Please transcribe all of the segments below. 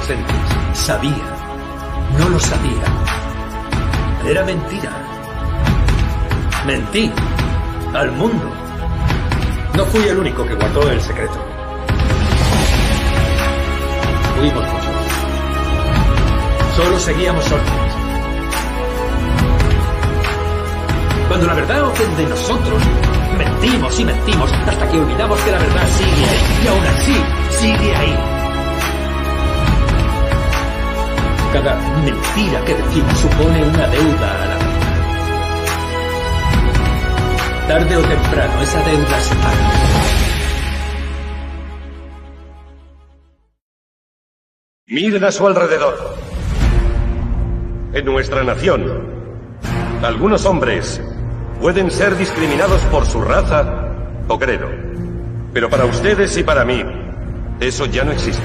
presentes. Sabía. No lo sabía. Era mentira. Mentí. Al mundo. No fui el único que guardó el secreto. Fuimos muchos. Solo seguíamos órdenes. Cuando la verdad ofende a nosotros, mentimos y mentimos hasta que olvidamos que la verdad sigue ahí. Y aún así, sigue ahí. Cada mentira que decimos supone una deuda a la verdad. Tarde o temprano, esa deuda se paga. Miren a su alrededor. En nuestra nación, algunos hombres pueden ser discriminados por su raza o credo. Pero para ustedes y para mí, eso ya no existe.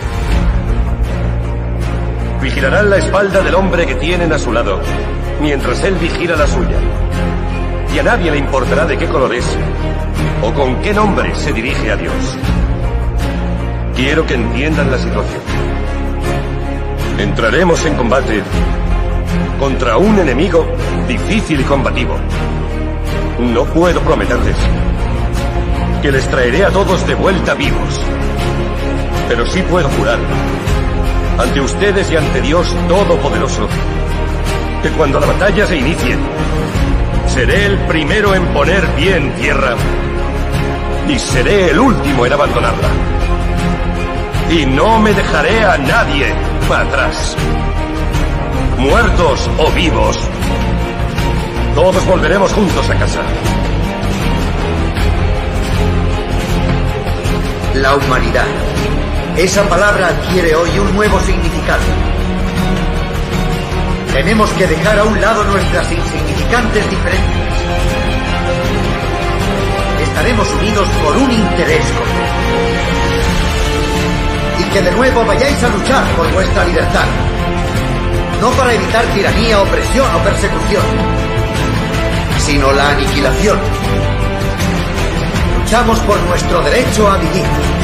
Vigilarán la espalda del hombre que tienen a su lado, mientras él vigila la suya. Y a nadie le importará de qué color es, o con qué nombre se dirige a Dios. Quiero que entiendan la situación. Entraremos en combate contra un enemigo difícil y combativo. No puedo prometerles que les traeré a todos de vuelta vivos. Pero sí puedo jurar, ante ustedes y ante Dios Todopoderoso, que cuando la batalla se inicie, seré el primero en poner pie en tierra y seré el último en abandonarla. Y no me dejaré a nadie atrás. Muertos o vivos, todos volveremos juntos a casa. La humanidad. Esa palabra adquiere hoy un nuevo significado. Tenemos que dejar a un lado nuestras insignificantes diferencias. Estaremos unidos por un interés común. Y que de nuevo vayáis a luchar por vuestra libertad. No para evitar tiranía, opresión o persecución, sino la aniquilación. Luchamos por nuestro derecho a vivir,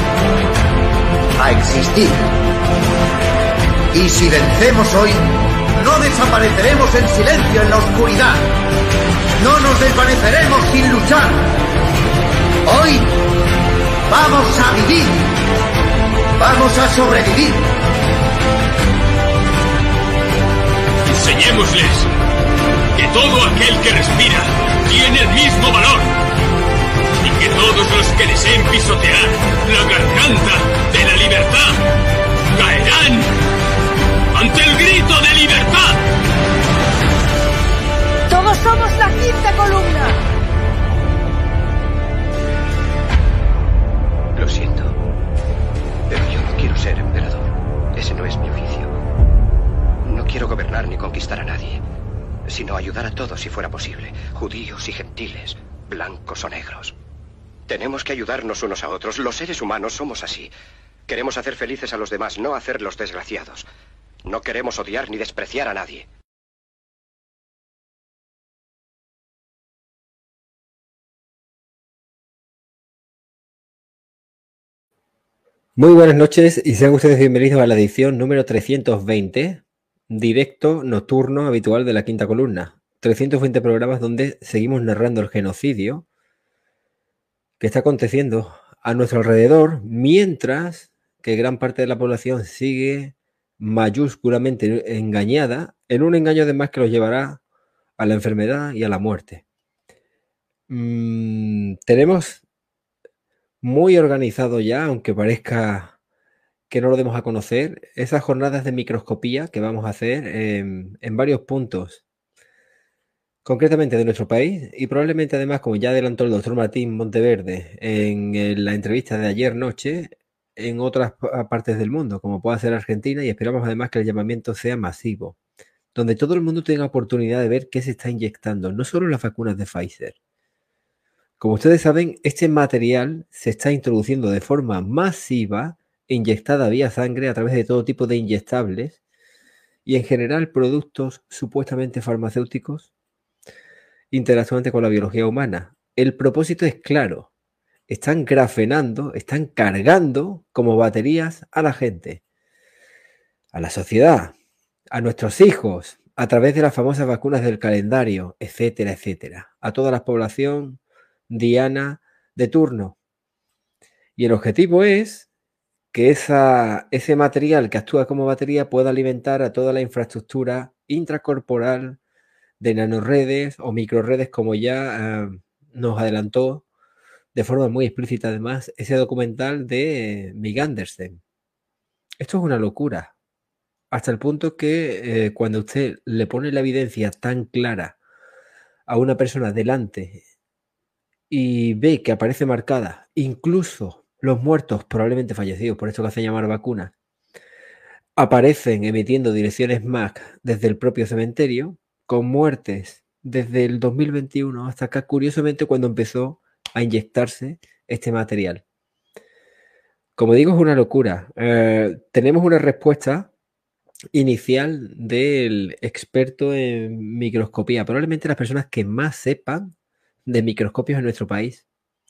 a existir. Y si vencemos hoy, no desapareceremos en silencio en la oscuridad. No nos desvaneceremos sin luchar. Hoy vamos a vivir. Vamos a sobrevivir. Enseñémosles que todo aquel que respira tiene el mismo valor y que todos los que deseen pisotear la garganta de la libertad caerán ante el grito de libertad. Todos somos la quinta columna. Lo siento, pero yo no quiero ser emperador. Ese no es mi oficio. No quiero gobernar ni conquistar a nadie, sino ayudar a todos si fuera posible, judíos y gentiles, blancos o negros. Tenemos que ayudarnos unos a otros. Los seres humanos somos así. Queremos hacer felices a los demás, no hacerlos desgraciados. No queremos odiar ni despreciar a nadie. Muy buenas noches y sean ustedes bienvenidos a la edición número 320, directo nocturno habitual de la quinta columna. 320 programas donde seguimos narrando el genocidio que está aconteciendo a nuestro alrededor, mientras que gran parte de la población sigue mayúsculamente engañada en un engaño además que los llevará a la enfermedad y a la muerte. Tenemos muy organizado ya, aunque parezca que no lo demos a conocer, esas jornadas de microscopía que vamos a hacer en varios puntos, concretamente de nuestro país, y probablemente además, como ya adelantó el doctor Martín Monteverde en la entrevista de ayer noche, en otras partes del mundo, como pueda ser Argentina, y esperamos además que el llamamiento sea masivo, donde todo el mundo tenga oportunidad de ver qué se está inyectando, no solo las vacunas de Pfizer. Como ustedes saben, este material se está introduciendo de forma masiva, inyectada vía sangre a través de todo tipo de inyectables y en general productos supuestamente farmacéuticos interactuantes con la biología humana. El propósito es claro. Están grafenando, están cargando como baterías a la gente. a la sociedad, a nuestros hijos, a través de las famosas vacunas del calendario, etcétera, etcétera, a toda la población diana de turno. Y el objetivo es que ese material que actúa como batería pueda alimentar a toda la infraestructura intracorporal de nanorredes o microredes, como ya nos adelantó de forma muy explícita además ese documental de Mig Andersen. Esto es una locura, hasta el punto que cuando usted le pone la evidencia tan clara a una persona delante y ve que aparece marcada, incluso los muertos probablemente fallecidos por esto que hacen llamar vacunas, aparecen emitiendo direcciones MAC desde el propio cementerio, con muertes desde el 2021 hasta acá, curiosamente cuando empezó a inyectarse este material. Como digo, es una locura. Tenemos una respuesta inicial del experto en microscopía, probablemente las personas que más sepan de microscopios en nuestro país.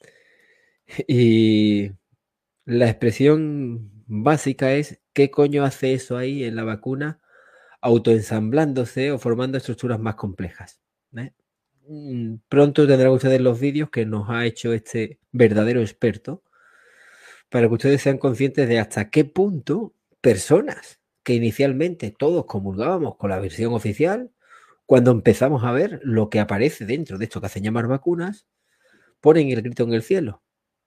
Y la expresión básica es: ¿qué coño hace eso ahí en la vacuna autoensamblándose o formando estructuras más complejas? Pronto tendrán ustedes los vídeos que nos ha hecho este verdadero experto para que ustedes sean conscientes de hasta qué punto personas que inicialmente todos comulgábamos con la versión oficial, cuando empezamos a ver lo que aparece dentro de esto que hacen llamar vacunas, ponen el grito en el cielo.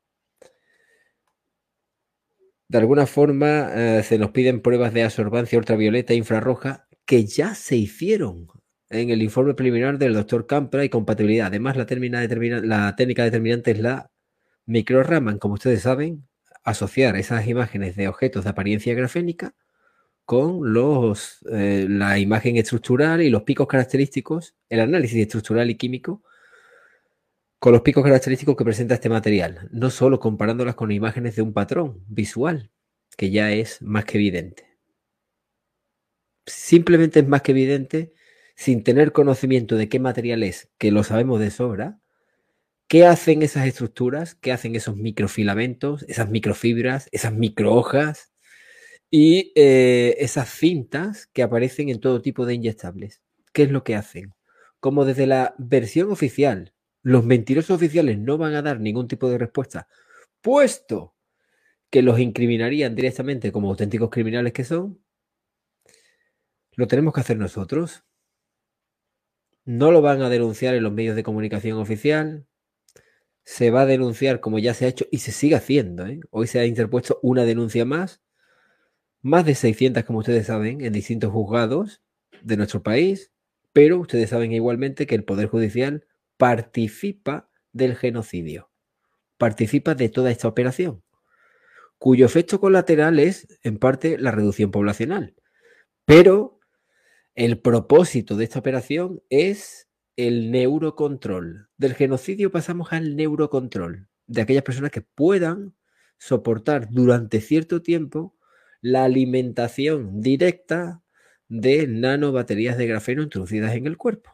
De alguna forma se nos piden pruebas de absorbancia ultravioleta e infrarroja que ya se hicieron en el informe preliminar del doctor Campra y compatibilidad. Además, la técnica determinante es la micro-Raman, como ustedes saben, asociar esas imágenes de objetos de apariencia grafénica con la imagen estructural y los picos característicos, el análisis estructural y químico con los picos característicos que presenta este material, no solo comparándolas con imágenes de un patrón visual, que ya es más que evidente. Simplemente es más que evidente, sin tener conocimiento de qué material es, que lo sabemos de sobra, qué hacen esas estructuras, qué hacen esos microfilamentos, esas microfibras, esas microhojas y esas cintas que aparecen en todo tipo de inyectables. ¿Qué es lo que hacen? Como desde la versión oficial, los mentirosos oficiales no van a dar ningún tipo de respuesta, puesto que los incriminarían directamente como auténticos criminales que son, lo tenemos que hacer nosotros. No lo van a denunciar en los medios de comunicación oficial. Se va a denunciar como ya se ha hecho y se sigue haciendo. Hoy se ha interpuesto una denuncia más de 600, como ustedes saben, en distintos juzgados de nuestro país, pero ustedes saben igualmente que el Poder Judicial participa del genocidio, participa de toda esta operación, cuyo efecto colateral es, en parte, la reducción poblacional. Pero el propósito de esta operación es el neurocontrol. Del genocidio pasamos al neurocontrol, de aquellas personas que puedan soportar durante cierto tiempo la alimentación directa de nanobaterías de grafeno introducidas en el cuerpo.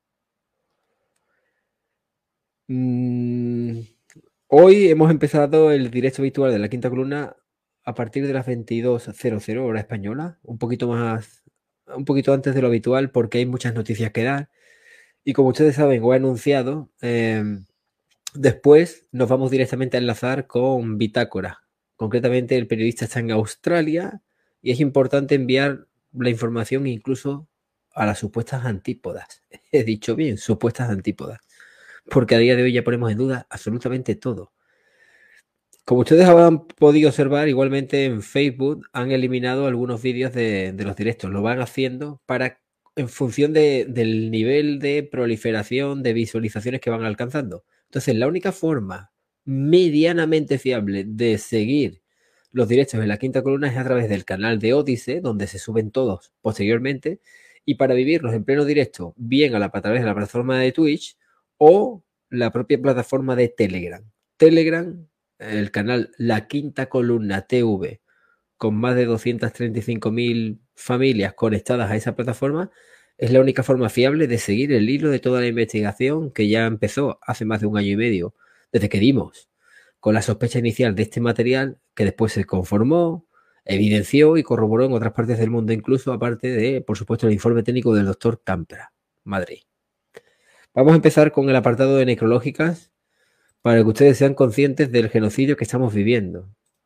Hoy hemos empezado el directo habitual de la Quinta Columna a partir de las 22:00 hora española, un poquito antes de lo habitual, porque hay muchas noticias que dar. Y como ustedes saben o he anunciado, después nos vamos directamente a enlazar con Bitácora. Concretamente, el periodista está en Australia y es importante enviar la información incluso a las supuestas antípodas. He dicho bien, supuestas antípodas. Porque a día de hoy ya ponemos en duda absolutamente todo. Como ustedes habrán podido observar, igualmente en Facebook han eliminado algunos vídeos de los directos. Lo van haciendo en función del nivel de proliferación de visualizaciones que van alcanzando. Entonces, la única forma medianamente fiable de seguir los directos en la Quinta Columna es a través del canal de Odysee, donde se suben todos posteriormente, y para vivirlos en pleno directo, bien a través de la plataforma de Twitch o la propia plataforma de Telegram. Telegram, el canal La Quinta Columna TV, con más de 235.000 familias conectadas a esa plataforma, es la única forma fiable de seguir el hilo de toda la investigación que ya empezó hace más de 1 año y medio, desde que dimos con la sospecha inicial de este material, que después se conformó, evidenció y corroboró en otras partes del mundo, incluso aparte de, por supuesto, el informe técnico del doctor Campra, Madrid. Vamos a empezar con el apartado de necrológicas para que ustedes sean conscientes del genocidio que estamos viviendo.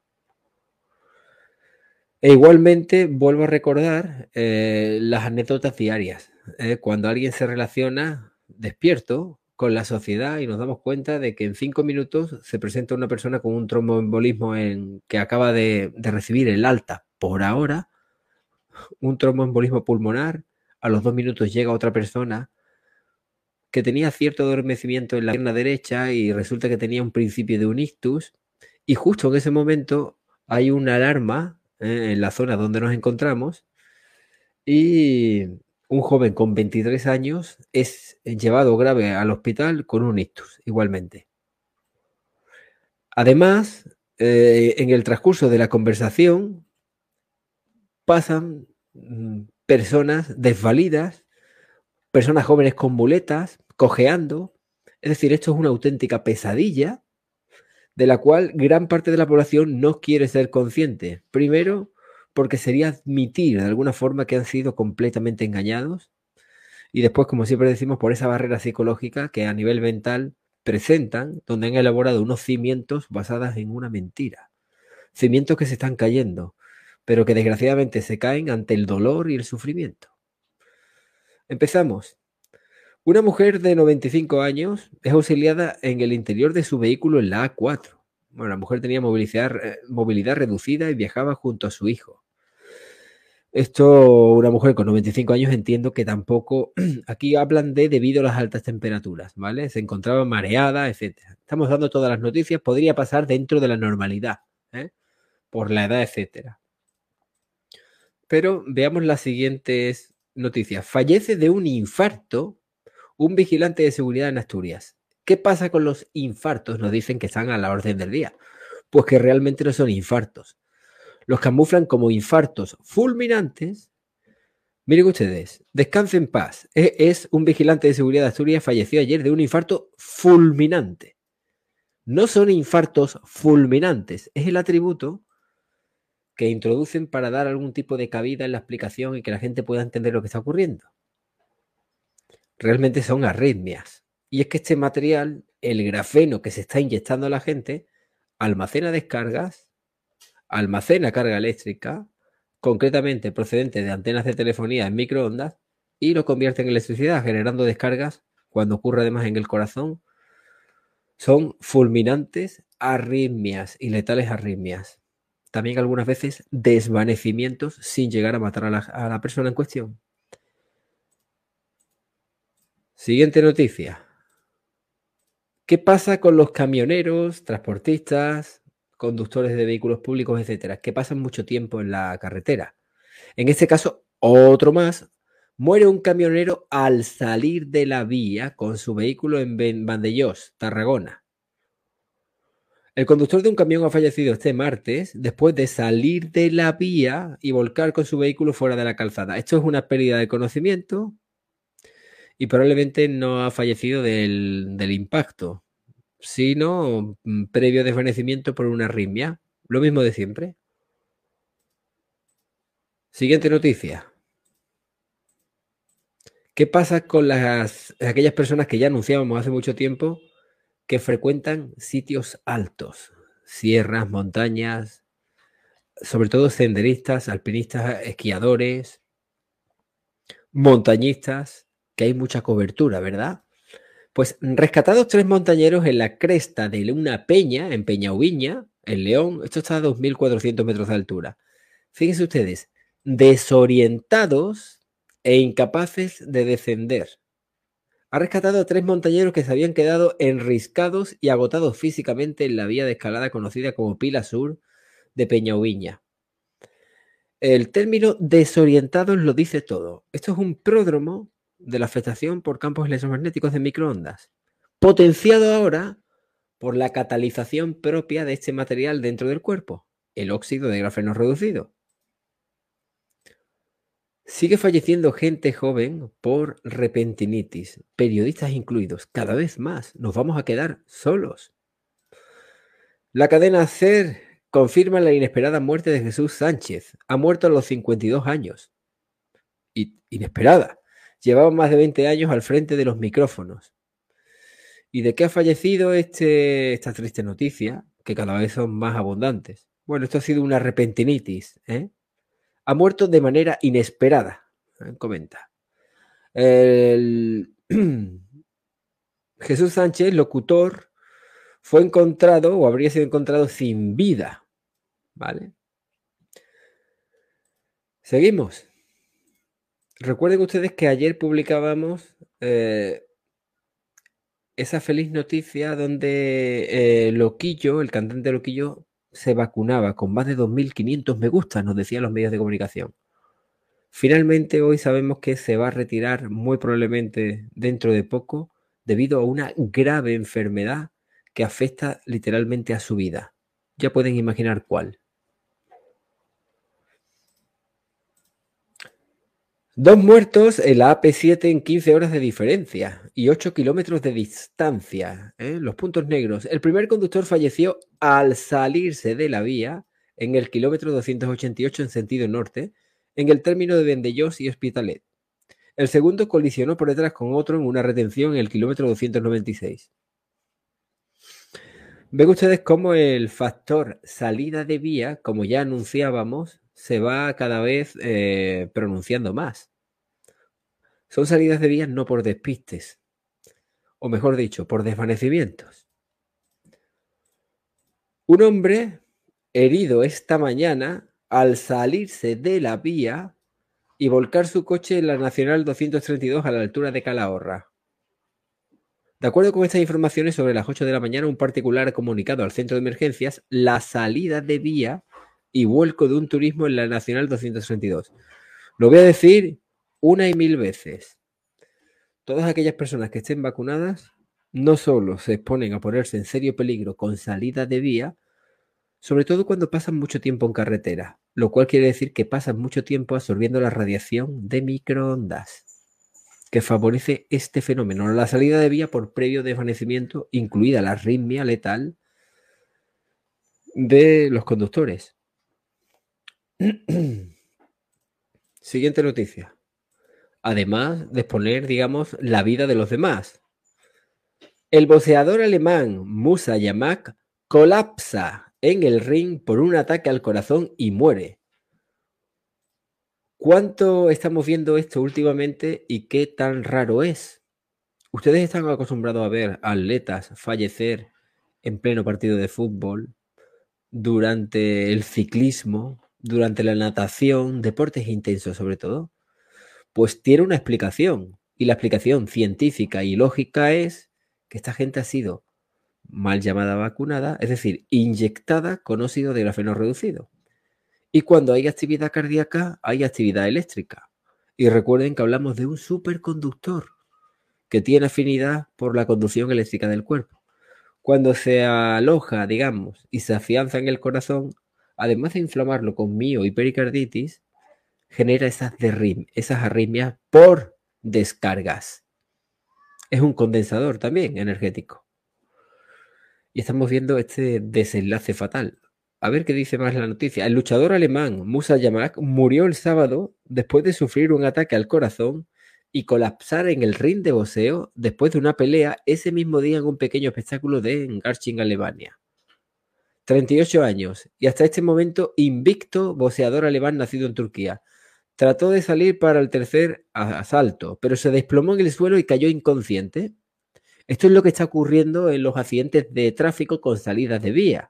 E igualmente vuelvo a recordar las anécdotas diarias, cuando alguien se relaciona despierto con la sociedad y nos damos cuenta de que en 5 minutos se presenta una persona con un tromboembolismo que acaba de recibir el alta por ahora, un tromboembolismo pulmonar, a los 2 minutos llega otra persona que tenía cierto adormecimiento en la pierna derecha y resulta que tenía un principio de un ictus, y justo en ese momento hay una alarma en la zona donde nos encontramos y un joven con 23 años es llevado grave al hospital con un ictus, igualmente. Además, en el transcurso de la conversación pasan personas desvalidas, personas jóvenes con muletas, cojeando. Es decir, esto es una auténtica pesadilla de la cual gran parte de la población no quiere ser consciente. Primero, porque sería admitir de alguna forma que han sido completamente engañados. Y después, como siempre decimos, por esa barrera psicológica que a nivel mental presentan, donde han elaborado unos cimientos basados en una mentira. Cimientos que se están cayendo, pero que desgraciadamente se caen ante el dolor y el sufrimiento. Empezamos. Una mujer de 95 años es auxiliada en el interior de su vehículo en la A4. Bueno, la mujer tenía movilidad reducida y viajaba junto a su hijo. Esto, una mujer con 95 años, entiendo que tampoco... Aquí hablan de debido a las altas temperaturas, ¿vale? Se encontraba mareada, etc. Estamos dando todas las noticias. Podría pasar dentro de la normalidad, por la edad, etc. Pero veamos las siguientes noticias. Fallece de un infarto un vigilante de seguridad en Asturias. ¿Qué pasa con los infartos? Nos dicen que están a la orden del día. Pues que realmente no son infartos. Los camuflan como infartos fulminantes. Miren ustedes, descanse en paz. Es un vigilante de seguridad de Asturias, falleció ayer de un infarto fulminante. No son infartos fulminantes, es el atributo que introducen para dar algún tipo de cabida en la explicación y que la gente pueda entender lo que está ocurriendo. Realmente son arritmias. Y es que este material, el grafeno que se está inyectando a la gente, almacena descargas, almacena carga eléctrica, concretamente procedente de antenas de telefonía en microondas, y lo convierte en electricidad, generando descargas cuando ocurre además en el corazón. Son fulminantes arritmias y letales arritmias. También algunas veces desvanecimientos sin llegar a matar a la persona en cuestión. Siguiente noticia. ¿Qué pasa con los camioneros, transportistas, conductores de vehículos públicos, etcétera, que pasan mucho tiempo en la carretera? En este caso, otro más. Muere un camionero al salir de la vía con su vehículo en Vandellós, Tarragona. El conductor de un camión ha fallecido este martes después de salir de la vía y volcar con su vehículo fuera de la calzada. Esto es una pérdida de conocimiento y probablemente no ha fallecido del impacto, sino previo desvanecimiento por una arritmia. Lo mismo de siempre. Siguiente noticia. ¿Qué pasa con aquellas personas que ya anunciábamos hace mucho tiempo que frecuentan sitios altos, sierras, montañas, sobre todo senderistas, alpinistas, esquiadores, montañistas, que hay mucha cobertura, ¿verdad? Pues rescatados 3 montañeros en la cresta de una peña, en Peñauviña, en León. Esto está a 2.400 metros de altura. Fíjense ustedes, desorientados e incapaces de descender. Ha rescatado a 3 montañeros que se habían quedado enriscados y agotados físicamente en la vía de escalada conocida como Pila Sur de Peñauviña. El término desorientados lo dice todo. Esto es un pródromo de la afectación por campos electromagnéticos de microondas, potenciado ahora por la catalización propia de este material dentro del cuerpo, el óxido de grafeno reducido. Sigue falleciendo gente joven por repentinitis, periodistas incluidos. Cada vez más nos vamos a quedar solos. La cadena SER confirma la inesperada muerte de Jesús Sánchez. Ha muerto a los 52 años. Inesperada. Llevaba más de 20 años al frente de los micrófonos. ¿Y de qué ha fallecido esta triste noticia? Que cada vez son más abundantes. Bueno, esto ha sido una repentinitis. Ha muerto de manera inesperada. Comenta. Jesús Sánchez, locutor, fue encontrado o habría sido encontrado sin vida. ¿Vale? Seguimos. Recuerden ustedes que ayer publicábamos esa feliz noticia donde Loquillo, el cantante Loquillo, se vacunaba con más de 2.500 me gusta, nos decían los medios de comunicación. Finalmente hoy sabemos que se va a retirar muy probablemente dentro de poco debido a una grave enfermedad que afecta literalmente a su vida. Ya pueden imaginar cuál. 2 muertos en la AP7 en 15 horas de diferencia y 8 kilómetros de distancia. Los puntos negros. El primer conductor falleció al salirse de la vía en el kilómetro 288 en sentido norte, en el término de Vandellós y Hospitalet. El segundo colisionó por detrás con otro en una retención en el kilómetro 296. Ven ustedes cómo el factor salida de vía, como ya anunciábamos, se va cada vez pronunciando más. Son salidas de vías no por despistes, o mejor dicho, por desvanecimientos. Un hombre herido esta mañana al salirse de la vía y volcar su coche en la Nacional 232 a la altura de Calahorra. De acuerdo con estas informaciones, sobre las 8 de la mañana, un particular ha comunicado al centro de emergencias la salida de vía y vuelco de un turismo en la Nacional 232. Lo voy a decir una y mil veces. Todas aquellas personas que estén vacunadas no solo se exponen a ponerse en serio peligro con salida de vía, sobre todo cuando pasan mucho tiempo en carretera, lo cual quiere decir que pasan mucho tiempo absorbiendo la radiación de microondas, que favorece este fenómeno, la salida de vía por previo desvanecimiento, incluida la arritmia letal de los conductores. Siguiente noticia. Además de exponer, digamos, la vida de los demás. El boxeador alemán Musa Yamak colapsa en el ring por un ataque al corazón y muere. ¿Cuánto estamos viendo esto últimamente y qué tan raro es? Ustedes están acostumbrados a ver atletas fallecer en pleno partido de fútbol, durante el ciclismo, durante la natación, deportes intensos sobre todo. Pues tiene una explicación, y la explicación científica y lógica es que esta gente ha sido mal llamada vacunada, es decir, inyectada con óxido de grafeno reducido. Y cuando hay actividad cardíaca, hay actividad eléctrica. Y recuerden que hablamos de un superconductor que tiene afinidad por la conducción eléctrica del cuerpo. Cuando se aloja, digamos, y se afianza en el corazón, además de inflamarlo con mio y pericarditis, genera esas arritmias por descargas. Es un condensador también energético. Y estamos viendo este desenlace fatal. A ver qué dice más la noticia. El luchador alemán Musa Yamak murió el sábado después de sufrir un ataque al corazón y colapsar en el ring de boxeo después de una pelea ese mismo día en un pequeño espectáculo de Garching, Alemania. 38 años y hasta este momento invicto boxeador alemán nacido en Turquía. Trató de salir para el tercer asalto, pero se desplomó en el suelo y cayó inconsciente. Esto es lo que está ocurriendo en los accidentes de tráfico con salidas de vía.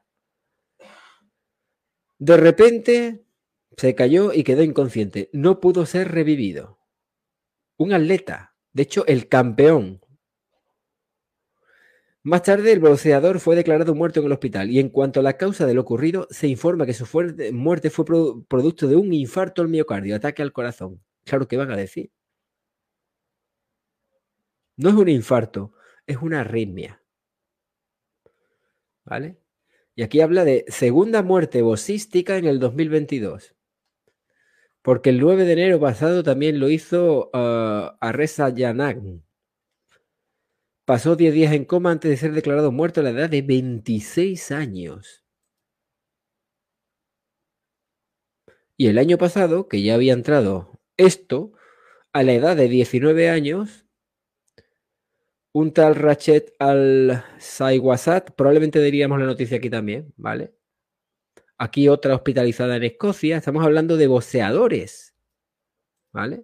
De repente se cayó y quedó inconsciente. No pudo ser revivido. Un atleta, de hecho el campeón. Más tarde el boxeador fue declarado muerto en el hospital y en cuanto a la causa de lo ocurrido, se informa que su muerte fue producto de un infarto al miocardio, ataque al corazón. Claro, ¿qué van a decir? No es un infarto, es una arritmia. ¿Vale? Y aquí habla de segunda muerte boxística en el 2022. Porque el 9 de enero pasado también lo hizo Reza Yanak. Pasó 10 días en coma antes de ser declarado muerto a la edad de 26 años. Y el año pasado, que ya había entrado esto, a la edad de 19 años, un tal Rachet Al-Saiwasat, probablemente diríamos la noticia aquí también, ¿vale? Aquí otra hospitalizada en Escocia. Estamos hablando de boxeadores, ¿vale?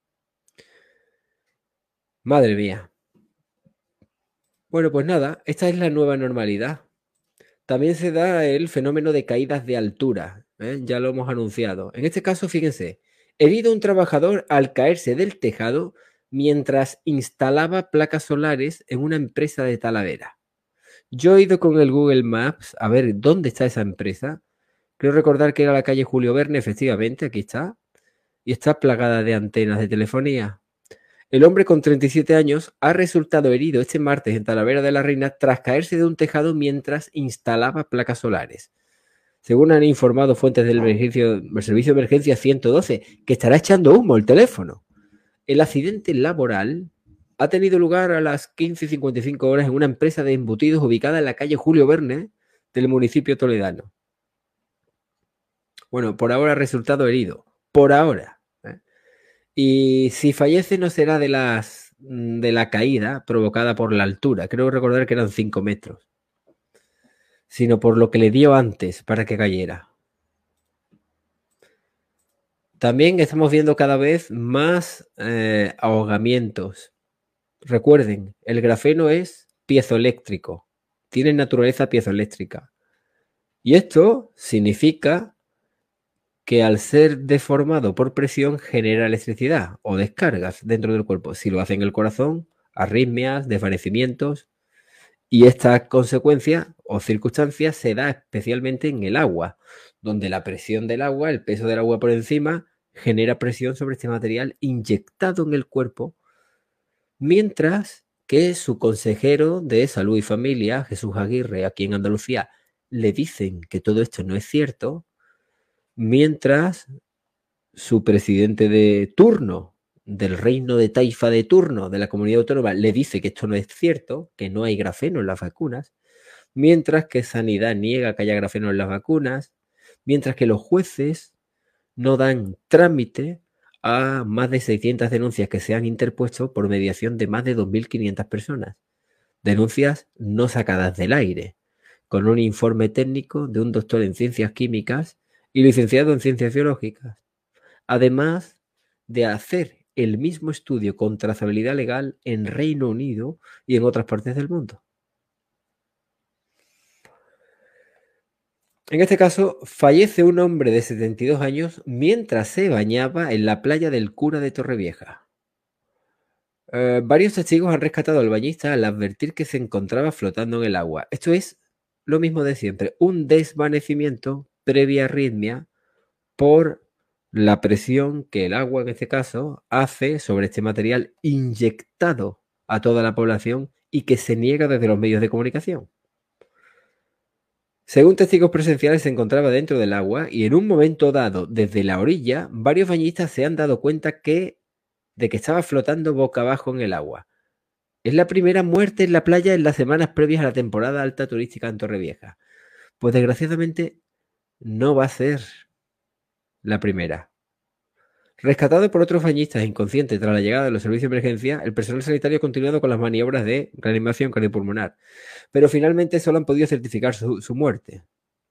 Madre mía. Bueno, pues nada, esta es la nueva normalidad. También se da el fenómeno de caídas de altura, ¿eh? Ya lo hemos anunciado. En este caso, fíjense, herido un trabajador al caerse del tejado mientras instalaba placas solares en una empresa de Talavera. Yo he ido con el Google Maps a ver dónde está esa empresa. Creo recordar que era la calle Julio Verne, efectivamente, aquí está. Y está plagada de antenas de telefonía. El hombre con 37 años ha resultado herido este martes en Talavera de la Reina tras caerse de un tejado mientras instalaba placas solares. Según han informado fuentes del servicio de emergencia 112, que estará echando humo el teléfono. El accidente laboral ha tenido lugar a las 15:55 horas en una empresa de embutidos ubicada en la calle Julio Verne del municipio toledano. Bueno, por ahora ha resultado herido. Por ahora. Y si fallece no será de la caída provocada por la altura. Creo recordar que eran 5 metros. Sino por lo que le dio antes para que cayera. También estamos viendo cada vez más ahogamientos. Recuerden, el grafeno es piezoeléctrico. Tiene naturaleza piezoeléctrica. Y esto significa que al ser deformado por presión genera electricidad o descargas dentro del cuerpo. Si lo hace en el corazón, arritmias, desvanecimientos. Y esta consecuencia o circunstancia se da especialmente en el agua, donde la presión del agua, el peso del agua por encima, genera presión sobre este material inyectado en el cuerpo, mientras que su consejero de Salud y Familia, Jesús Aguirre, aquí en Andalucía, le dicen que todo esto no es cierto, mientras su presidente de turno del reino de Taifa de turno de la comunidad autónoma le dice que esto no es cierto, que no hay grafeno en las vacunas, mientras que Sanidad niega que haya grafeno en las vacunas, mientras que los jueces no dan trámite a más de 600 denuncias que se han interpuesto por mediación de más de 2.500 personas. Denuncias no sacadas del aire, con un informe técnico de un doctor en ciencias químicas y licenciado en ciencias biológicas, además de hacer el mismo estudio con trazabilidad legal en Reino Unido y en otras partes del mundo. En este caso, fallece un hombre de 72 años mientras se bañaba en la playa del Cura de Torrevieja. Varios testigos han rescatado al bañista al advertir que se encontraba flotando en el agua. Esto es lo mismo de siempre, un desvanecimiento previa arritmia por la presión que el agua, en este caso, hace sobre este material inyectado a toda la población y que se niega desde los medios de comunicación. Según testigos presenciales, se encontraba dentro del agua y en un momento dado, desde la orilla, varios bañistas se han dado cuenta de que estaba flotando boca abajo en el agua. Es la primera muerte en la playa en las semanas previas a la temporada alta turística en Torrevieja. Pues desgraciadamente no va a ser la primera. Rescatado por otros bañistas inconscientes tras la llegada de los servicios de emergencia, el personal sanitario ha continuado con las maniobras de reanimación cardiopulmonar, pero finalmente solo han podido certificar su muerte.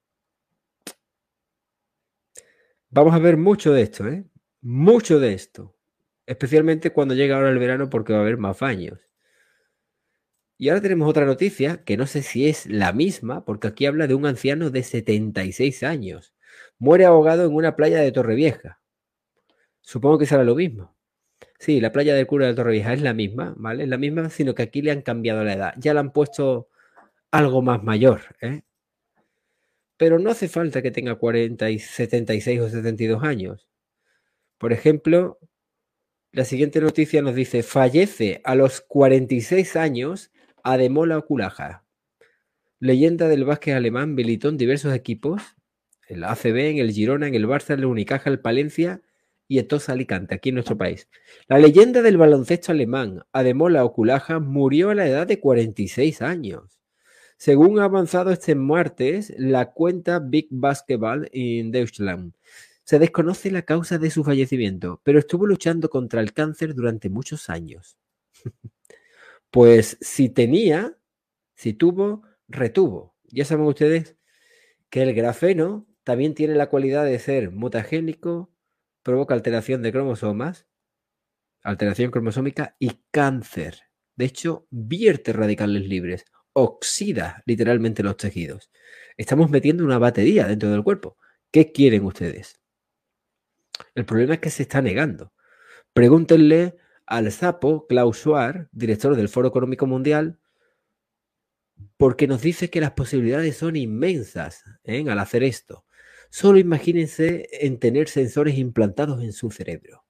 Vamos a ver mucho de esto, ¿eh? Mucho de esto. Especialmente cuando llega ahora el verano porque va a haber más baños. Y ahora tenemos otra noticia, que no sé si es la misma, porque aquí habla de un anciano de 76 años. Muere ahogado en una playa de Torrevieja. Supongo que será lo mismo. Sí, la playa del Cura de Torrevieja es la misma, ¿vale? Es la misma, sino que aquí le han cambiado la edad. Ya le han puesto algo más mayor, ¿eh? Pero no hace falta que tenga 40, 76 o 72 años. Por ejemplo, la siguiente noticia nos dice: fallece a los 46 años Ademola Okulaja. Leyenda del básquet alemán, militó en diversos equipos, en la ACB, en el Girona, en el Barça, en el Unicaja, el Palencia y en Tosa Alicante, aquí en nuestro país. La leyenda del baloncesto alemán, Ademola Okulaja, murió a la edad de 46 años. Según ha avanzado este martes la cuenta Big Basketball in Deutschland, Se desconoce la causa de su fallecimiento, pero estuvo luchando contra el cáncer durante muchos años. Pues si tuvo, retuvo. Ya saben ustedes que el grafeno también tiene la cualidad de ser mutagénico, provoca alteración de cromosomas, alteración cromosómica y cáncer. De hecho, vierte radicales libres, oxida literalmente los tejidos. Estamos metiendo una batería dentro del cuerpo. ¿Qué quieren ustedes? El problema es que se está negando. Pregúntenle al sapo Klaus Schwab, director del Foro Económico Mundial, porque nos dice que las posibilidades son inmensas al hacer esto. Solo imagínense en tener sensores implantados en su cerebro.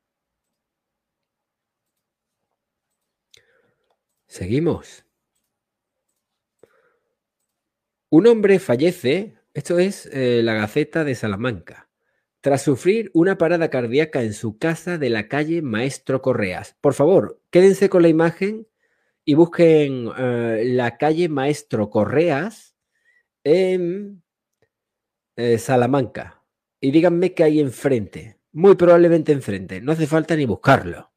Seguimos. Un hombre fallece, esto es la Gaceta de Salamanca, tras sufrir una parada cardíaca en su casa de la calle Maestro Correas. Por favor, quédense con la imagen y busquen la calle Maestro Correas en Salamanca. Y díganme qué hay enfrente. Muy probablemente enfrente. No hace falta ni buscarlo.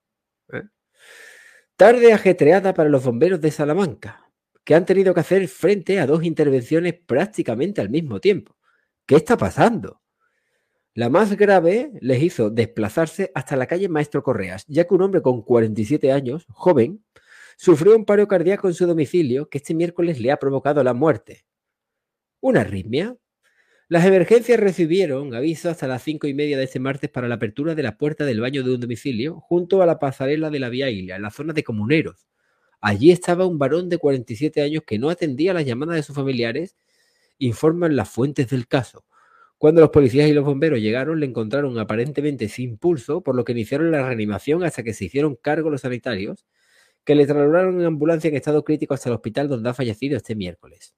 Tarde ajetreada para los bomberos de Salamanca, que han tenido que hacer frente a 2 intervenciones prácticamente al mismo tiempo. ¿Qué está pasando? La más grave les hizo desplazarse hasta la calle Maestro Correas, ya que un hombre con 47 años, joven, sufrió un paro cardíaco en su domicilio que este miércoles le ha provocado la muerte. ¿Una arritmia? Las emergencias recibieron aviso hasta las 5:30 de este martes para la apertura de la puerta del baño de un domicilio junto a la pasarela de la Vía Ilia, en la zona de Comuneros. Allí estaba un varón de 47 años que no atendía las llamadas de sus familiares, informan las fuentes del caso. Cuando los policías y los bomberos llegaron, le encontraron aparentemente sin pulso, por lo que iniciaron la reanimación hasta que se hicieron cargo los sanitarios, que le trasladaron en ambulancia en estado crítico hasta el hospital donde ha fallecido este miércoles.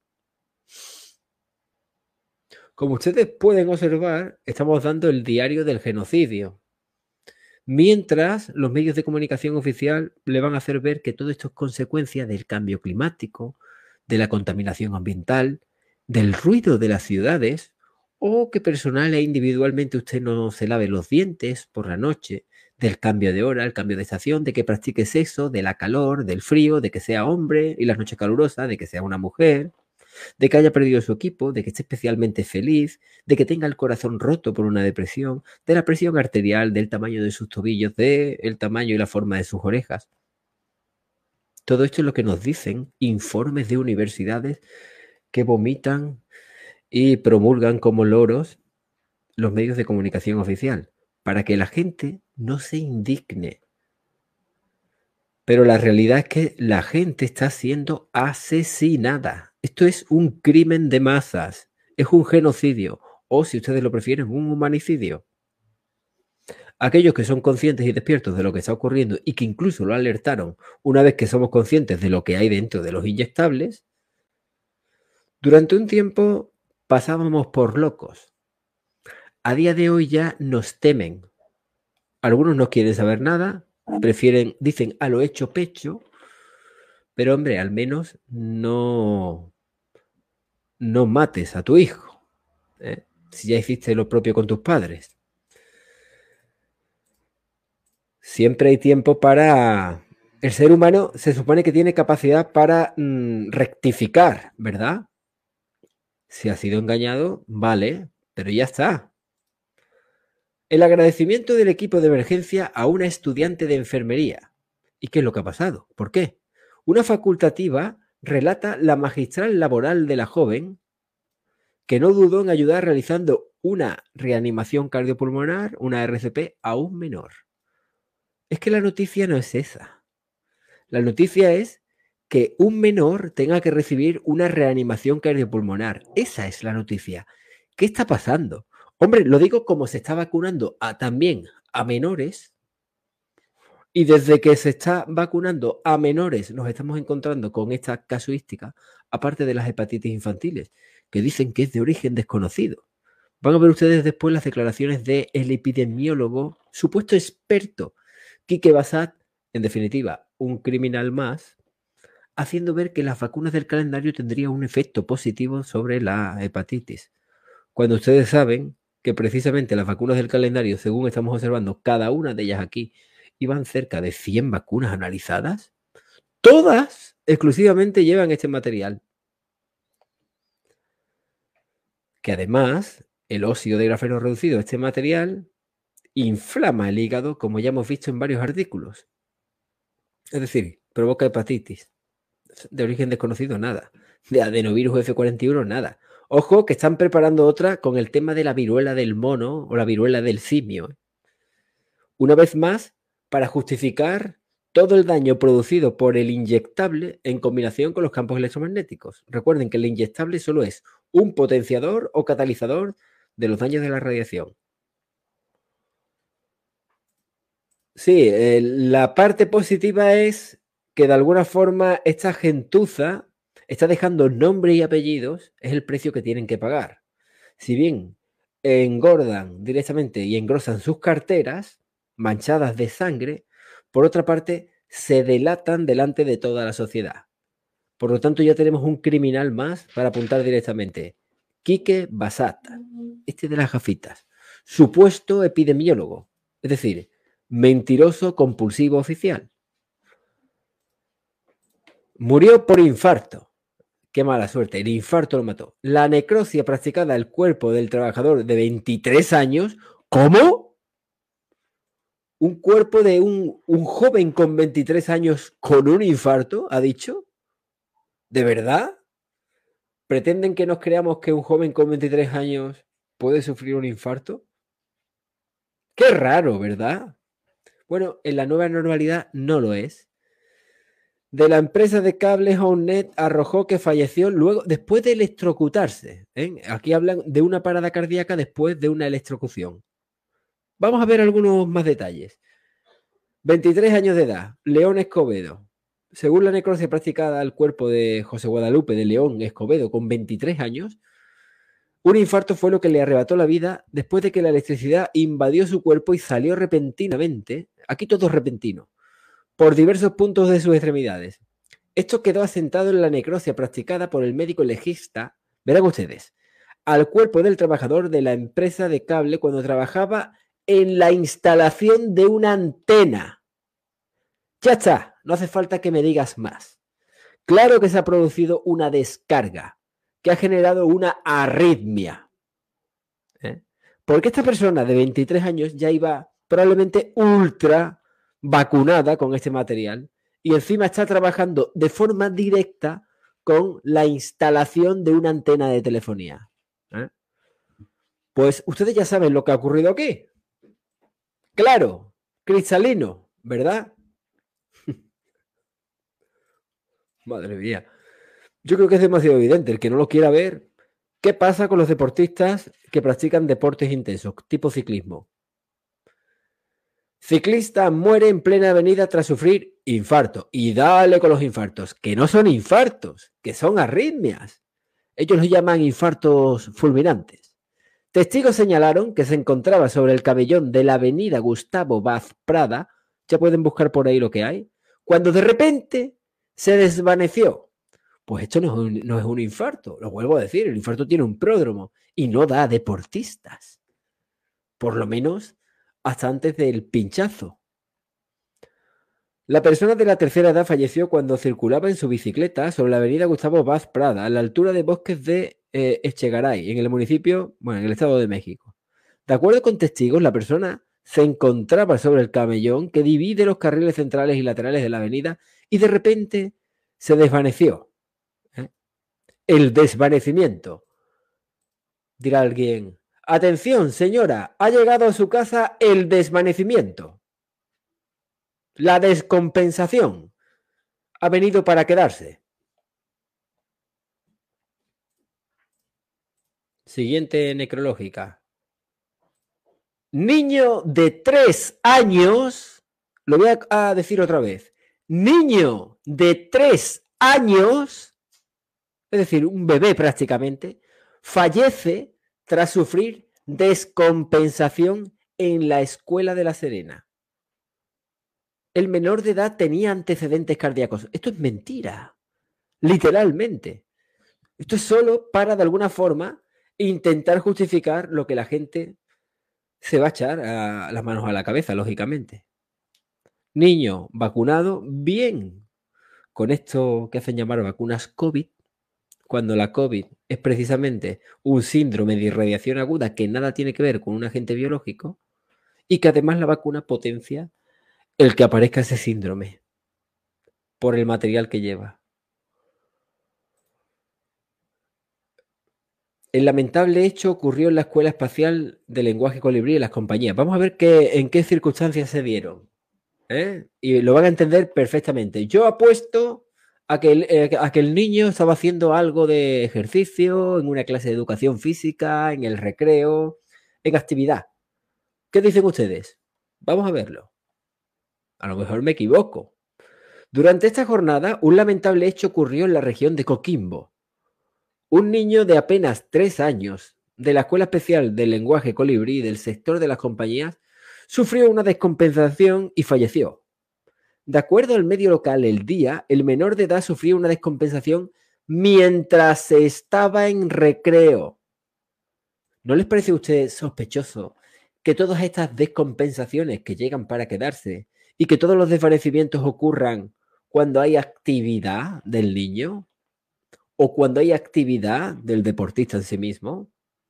Como ustedes pueden observar, estamos dando el diario del genocidio. Mientras los medios de comunicación oficial le van a hacer ver que todo esto es consecuencia del cambio climático, de la contaminación ambiental, del ruido de las ciudades, o que personal e individualmente usted no se lave los dientes por la noche, del cambio de hora, el cambio de estación, de que practique sexo, de la calor, del frío, de que sea hombre y las noches calurosas, de que sea una mujer, de que haya perdido su equipo, de que esté especialmente feliz, de que tenga el corazón roto por una depresión, de la presión arterial, del tamaño de sus tobillos, del tamaño y la forma de sus orejas. Todo esto es lo que nos dicen informes de universidades que vomitan y promulgan como loros los medios de comunicación oficial, para que la gente no se indigne. Pero la realidad es que la gente está siendo asesinada. Esto es un crimen de masas, es un genocidio, o si ustedes lo prefieren, un humanicidio. Aquellos que son conscientes y despiertos de lo que está ocurriendo y que incluso lo alertaron una vez que somos conscientes de lo que hay dentro de los inyectables, durante un tiempo pasábamos por locos. A día de hoy ya nos temen. Algunos no quieren saber nada, dicen a lo hecho pecho, pero hombre, al menos no mates a tu hijo, si ya hiciste lo propio con tus padres. Siempre hay tiempo para... El ser humano se supone que tiene capacidad para rectificar, ¿verdad? Si ha sido engañado, vale, pero ya está. El agradecimiento del equipo de emergencia a una estudiante de enfermería. ¿Y qué es lo que ha pasado? ¿Por qué? Una facultativa relata la magistral laboral de la joven que no dudó en ayudar realizando una reanimación cardiopulmonar, una RCP, a un menor. Es que la noticia no es esa. La noticia es que un menor tenga que recibir una reanimación cardiopulmonar. Esa es la noticia. ¿Qué está pasando? Hombre, lo digo como se está vacunando también a menores, y desde que se está vacunando a menores nos estamos encontrando con esta casuística, aparte de las hepatitis infantiles, que dicen que es de origen desconocido. Van a ver ustedes después las declaraciones del epidemiólogo, supuesto experto, Quique Bassat, en definitiva, un criminal más, haciendo ver que las vacunas del calendario tendrían un efecto positivo sobre la hepatitis, cuando ustedes saben que precisamente las vacunas del calendario, según estamos observando, cada una de ellas aquí, iban cerca de 100 vacunas analizadas. Todas exclusivamente llevan este material. Que además, el óxido de grafeno reducido, este material, inflama el hígado, como ya hemos visto en varios artículos. Es decir, provoca hepatitis. De origen desconocido, nada. De adenovirus F41, nada. Ojo, que están preparando otra con el tema de la viruela del mono o la viruela del simio. Una vez más, para justificar todo el daño producido por el inyectable en combinación con los campos electromagnéticos. Recuerden que el inyectable solo es un potenciador o catalizador de los daños de la radiación. Sí, la parte positiva es que de alguna forma esta gentuza está dejando nombre y apellidos, es el precio que tienen que pagar. Si bien engordan directamente y engrosan sus carteras, manchadas de sangre, por otra parte, se delatan delante de toda la sociedad. Por lo tanto, ya tenemos un criminal más para apuntar directamente. Quique Basata, este de las gafitas, supuesto epidemiólogo, es decir, mentiroso compulsivo oficial. Murió por infarto. Qué mala suerte, el infarto lo mató. La necropsia practicada al cuerpo del trabajador de 23 años. ¿Cómo? ¿Un cuerpo de un joven con 23 años con un infarto? ¿Ha dicho? ¿De verdad? ¿Pretenden que nos creamos que un joven con 23 años puede sufrir un infarto? Qué raro, ¿verdad? Bueno, en la nueva normalidad no lo es. De la empresa de cables OnNet arrojó que falleció después de electrocutarse. Aquí hablan de una parada cardíaca después de una electrocución. Vamos a ver algunos más detalles. 23 años de edad, León Escobedo. Según la necropsia practicada al cuerpo de José Guadalupe de León Escobedo con 23 años, un infarto fue lo que le arrebató la vida después de que la electricidad invadió su cuerpo y salió repentinamente, aquí todo es repentino, por diversos puntos de sus extremidades. Esto quedó asentado en la necropsia practicada por el médico legista, verán ustedes, al cuerpo del trabajador de la empresa de cable cuando trabajaba en la instalación de una antena. Ya está, no hace falta que me digas más. Claro que se ha producido una descarga que ha generado una arritmia. Porque esta persona de 23 años ya iba probablemente ultra vacunada con este material y encima está trabajando de forma directa con la instalación de una antena de telefonía. Pues ustedes ya saben lo que ha ocurrido aquí. Claro, cristalino, ¿verdad? Madre mía. Yo creo que es demasiado evidente. El que no lo quiera ver, ¿qué pasa con los deportistas que practican deportes intensos, tipo ciclismo? Ciclista muere en plena avenida tras sufrir infarto. Y dale con los infartos, que no son infartos, que son arritmias. Ellos los llaman infartos fulminantes. Testigos señalaron que se encontraba sobre el camellón de la avenida Gustavo Vaz Prada, ya pueden buscar por ahí lo que hay, cuando de repente se desvaneció. Pues esto no es un infarto, lo vuelvo a decir, el infarto tiene un pródromo y no da a deportistas. Por lo menos hasta antes del pinchazo. La persona de la tercera edad falleció cuando circulaba en su bicicleta sobre la avenida Gustavo Vaz Prada, a la altura de Bosques de Echegaray, en el municipio, en el Estado de México. De acuerdo con testigos, la persona se encontraba sobre el camellón que divide los carriles centrales y laterales de la avenida y de repente se desvaneció. El desvanecimiento. Dirá alguien, atención señora, ha llegado a su casa el desvanecimiento. La descompensación ha venido para quedarse. Siguiente necrológica. Niño de 3 años, lo voy a decir otra vez, niño de 3 años, es decir, un bebé prácticamente, fallece tras sufrir descompensación en la escuela de La Serena. El menor de edad tenía antecedentes cardíacos. Esto es mentira, literalmente. Esto es solo para, de alguna forma, intentar justificar lo que la gente se va a echar a las manos a la cabeza, lógicamente. Niño vacunado, bien, con esto que hacen llamar vacunas COVID, cuando la COVID es precisamente un síndrome de irradiación aguda que nada tiene que ver con un agente biológico y que además la vacuna potencia el que aparezca ese síndrome por el material que lleva. El lamentable hecho ocurrió en la Escuela Espacial de Lenguaje Colibrí y las compañías. Vamos a ver en qué circunstancias se dieron. Y lo van a entender perfectamente. Yo apuesto a que el niño estaba haciendo algo de ejercicio, en una clase de educación física, en el recreo, en actividad. ¿Qué dicen ustedes? Vamos a verlo. A lo mejor me equivoco. Durante esta jornada, un lamentable hecho ocurrió en la región de Coquimbo. Un niño de apenas 3 años de la Escuela Especial del Lenguaje Colibrí del sector de las compañías sufrió una descompensación y falleció. De acuerdo al medio local El Día, el menor de edad sufrió una descompensación mientras estaba en recreo. ¿No les parece a ustedes sospechoso que todas estas descompensaciones que llegan para quedarse y que todos los desvanecimientos ocurran cuando hay actividad del niño o cuando hay actividad del deportista en sí mismo?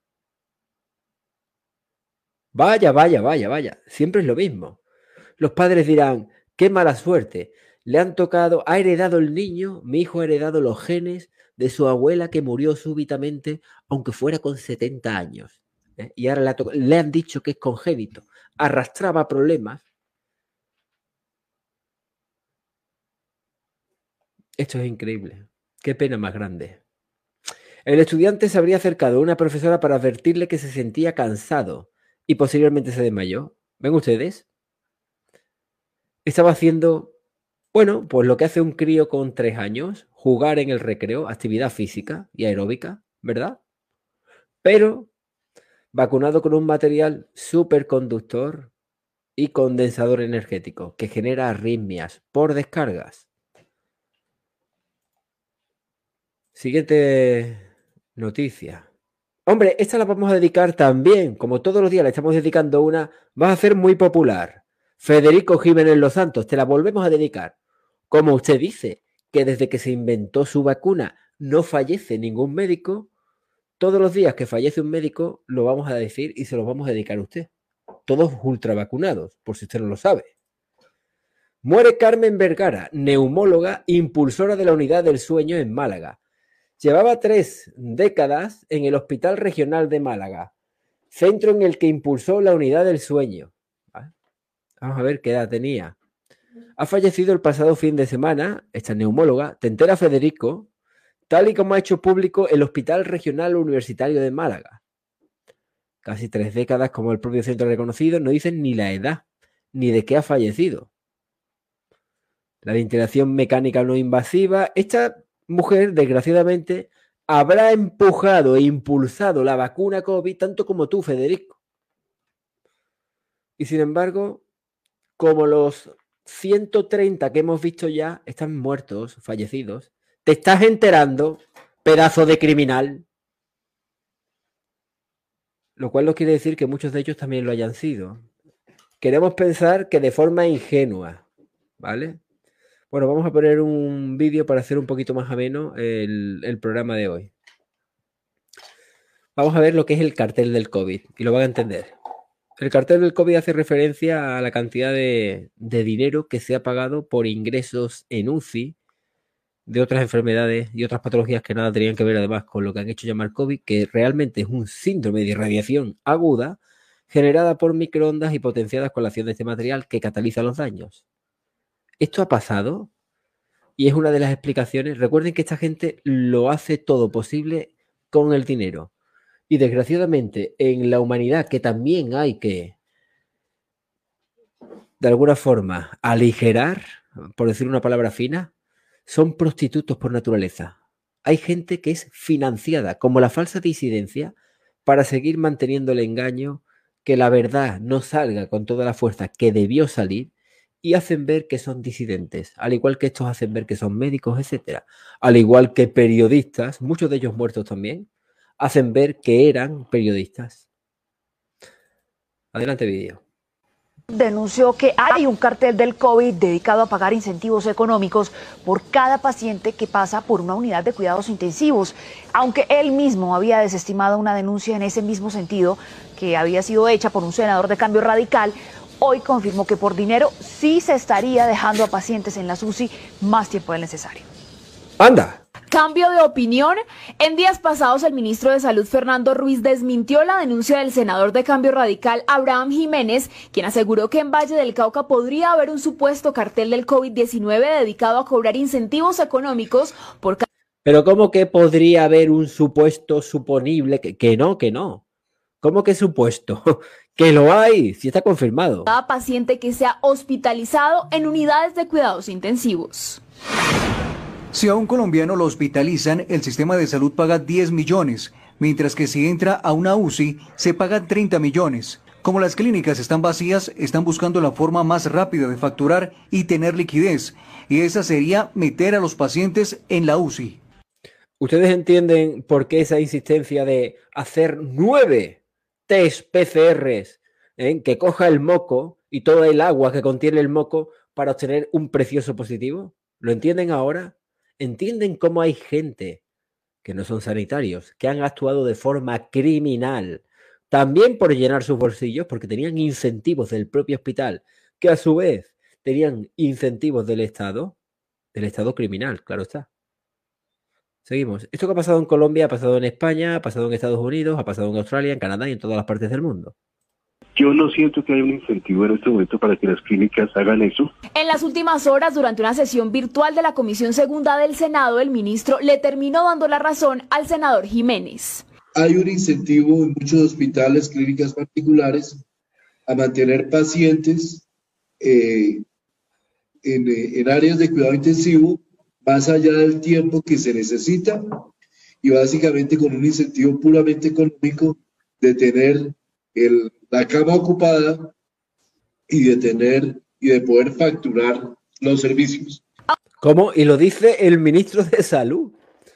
Vaya, siempre es lo mismo. Los padres dirán, qué mala suerte, le han tocado, ha heredado el niño, mi hijo ha heredado los genes de su abuela que murió súbitamente, aunque fuera con 70 años. Y ahora le han dicho que es congénito, arrastraba problemas. Esto es increíble. Qué pena más grande. El estudiante se habría acercado a una profesora para advertirle que se sentía cansado y posteriormente se desmayó. ¿Ven ustedes? Estaba haciendo, bueno, pues lo que hace un crío con 3 años, jugar en el recreo, actividad física y aeróbica, ¿verdad? Pero vacunado con un material superconductor y condensador energético que genera arritmias por descargas. Siguiente noticia. Hombre, esta la vamos a dedicar también, como todos los días le estamos dedicando una, va a ser muy popular. Federico Jiménez Los Santos, te la volvemos a dedicar. Como usted dice, que desde que se inventó su vacuna no fallece ningún médico, todos los días que fallece un médico lo vamos a decir y se lo vamos a dedicar a usted. Todos ultra vacunados, por si usted no lo sabe. Muere Carmen Vergara, neumóloga, impulsora de la Unidad del Sueño en Málaga. Llevaba 3 décadas en el Hospital Regional de Málaga, centro en el que impulsó la Unidad del Sueño. Vamos a ver qué edad tenía. Ha fallecido el pasado fin de semana, esta neumóloga, te entera Federico, tal y como ha hecho público el Hospital Regional Universitario de Málaga. Casi 3 décadas, como el propio centro ha reconocido, no dicen ni la edad, ni de qué ha fallecido. La ventilación mecánica no invasiva, esta mujer, desgraciadamente, habrá empujado e impulsado la vacuna COVID tanto como tú, Federico. Y sin embargo, como los 130 que hemos visto ya están muertos, fallecidos, te estás enterando, pedazo de criminal. Lo cual no quiere decir que muchos de ellos también lo hayan sido. Queremos pensar que de forma ingenua, ¿vale? Bueno, vamos a poner un vídeo para hacer un poquito más ameno el programa de hoy. Vamos a ver lo que es el cartel del COVID y lo van a entender. El cartel del COVID hace referencia a la cantidad de dinero que se ha pagado por ingresos en UCI de otras enfermedades y otras patologías que nada tenían que ver además con lo que han hecho llamar COVID, que realmente es un síndrome de irradiación aguda generada por microondas y potenciadas con la acción de este material que cataliza los daños. Esto ha pasado y es una de las explicaciones. Recuerden que esta gente lo hace todo posible con el dinero. Y desgraciadamente en la humanidad, que también hay que, de alguna forma, aligerar, por decir una palabra fina, son prostitutos por naturaleza. Hay gente que es financiada, como la falsa disidencia, para seguir manteniendo el engaño, que la verdad no salga con toda la fuerza que debió salir, y hacen ver que son disidentes, al igual que estos hacen ver que son médicos, etc. Al igual que periodistas, muchos de ellos muertos también, hacen ver que eran periodistas. Adelante vídeo. Denunció que hay un cartel del COVID dedicado a pagar incentivos económicos por cada paciente que pasa por una unidad de cuidados intensivos, aunque él mismo había desestimado una denuncia en ese mismo sentido que había sido hecha por un senador de Cambio Radical. Hoy confirmó que por dinero sí se estaría dejando a pacientes en las UCI más tiempo del necesario. ¡Anda! Cambio de opinión. En días pasados, el ministro de Salud, Fernando Ruiz, desmintió la denuncia del senador de Cambio Radical, Abraham Jiménez, quien aseguró que en Valle del Cauca podría haber un supuesto cartel del COVID-19 dedicado a cobrar incentivos económicos por cada... Pero ¿cómo que podría haber un supuesto suponible? Que no. ¿Cómo que supuesto? Que lo hay, si está confirmado. Cada paciente que sea hospitalizado en unidades de cuidados intensivos. Si a un colombiano lo hospitalizan, el sistema de salud paga 10 millones, mientras que si entra a una UCI, se pagan 30 millones. Como las clínicas están vacías, están buscando la forma más rápida de facturar y tener liquidez, y esa sería meter a los pacientes en la UCI. ¿Ustedes entienden por qué esa insistencia de hacer 9 test PCRs, que coja el moco y todo el agua que contiene el moco para obtener un precioso positivo? ¿Lo entienden ahora? ¿Entienden cómo hay gente que no son sanitarios, que han actuado de forma criminal, también por llenar sus bolsillos, porque tenían incentivos del propio hospital, que a su vez tenían incentivos del Estado criminal, claro está? Seguimos. Esto que ha pasado en Colombia ha pasado en España, ha pasado en Estados Unidos, ha pasado en Australia, en Canadá y en todas las partes del mundo. Yo no siento que haya un incentivo en este momento para que las clínicas hagan eso. En las últimas horas, durante una sesión virtual de la Comisión Segunda del Senado, el ministro le terminó dando la razón al senador Jiménez. Hay un incentivo en muchos hospitales, clínicas particulares, a mantener pacientes en áreas de cuidado intensivo más allá del tiempo que se necesita y básicamente con un incentivo puramente económico de tener la cama ocupada y de poder facturar los servicios. ¿Cómo? Y lo dice el ministro de Salud.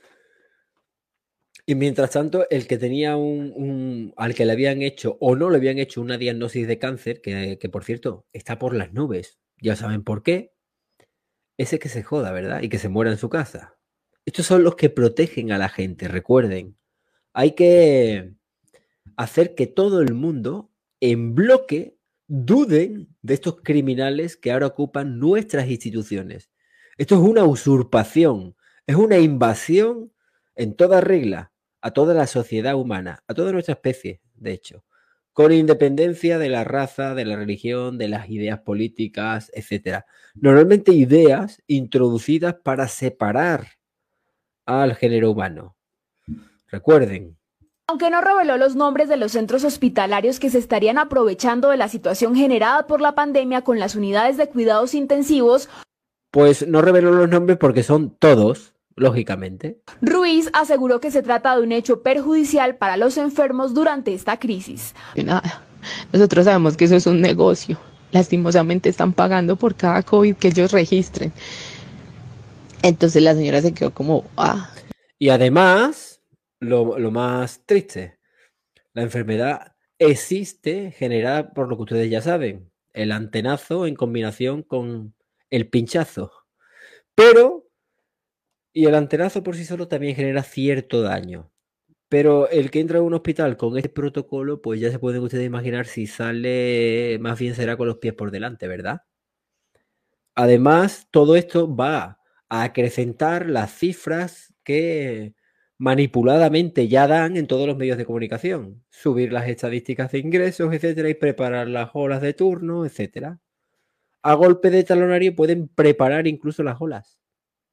Y mientras tanto, el que tenía al que le habían hecho o no le habían hecho una diagnosis de cáncer, que por cierto está por las nubes, ya saben por qué, ese que se joda, ¿verdad? Y que se muera en su casa. Estos son los que protegen a la gente, recuerden. Hay que hacer que todo el mundo en bloque duden de estos criminales que ahora ocupan nuestras instituciones. Esto es una usurpación, es una invasión en toda regla a toda la sociedad humana, a toda nuestra especie, de hecho, con independencia de la raza, de la religión, de las ideas políticas, etc. Normalmente ideas introducidas para separar al género humano. Recuerden. Aunque no reveló los nombres de los centros hospitalarios que se estarían aprovechando de la situación generada por la pandemia con las unidades de cuidados intensivos, pues no reveló los nombres porque son todos, lógicamente. Ruiz aseguró que se trata de un hecho perjudicial para los enfermos durante esta crisis. Nada, nosotros sabemos que eso es un negocio. Lastimosamente están pagando por cada COVID que ellos registren. Entonces la señora se quedó como... Y además, lo más triste, la enfermedad existe generada por lo que ustedes ya saben, el antenazo en combinación con el pinchazo. Pero, y el antenazo por sí solo también genera cierto daño. Pero el que entra a un hospital con este protocolo, pues ya se pueden ustedes imaginar si sale, más bien será con los pies por delante, ¿verdad? Además, todo esto va a acrecentar las cifras que manipuladamente ya dan en todos los medios de comunicación. Subir las estadísticas de ingresos, etcétera, y preparar las olas de turno, etcétera. A golpe de talonario pueden preparar incluso las olas.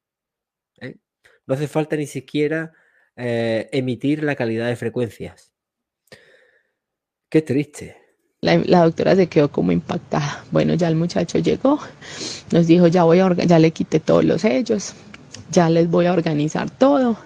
No hace falta ni siquiera emitir la calidad de frecuencias. Qué triste. La doctora se quedó como impactada. Bueno, ya el muchacho llegó, nos dijo, ya le quité todos los sellos, ya les voy a organizar todo.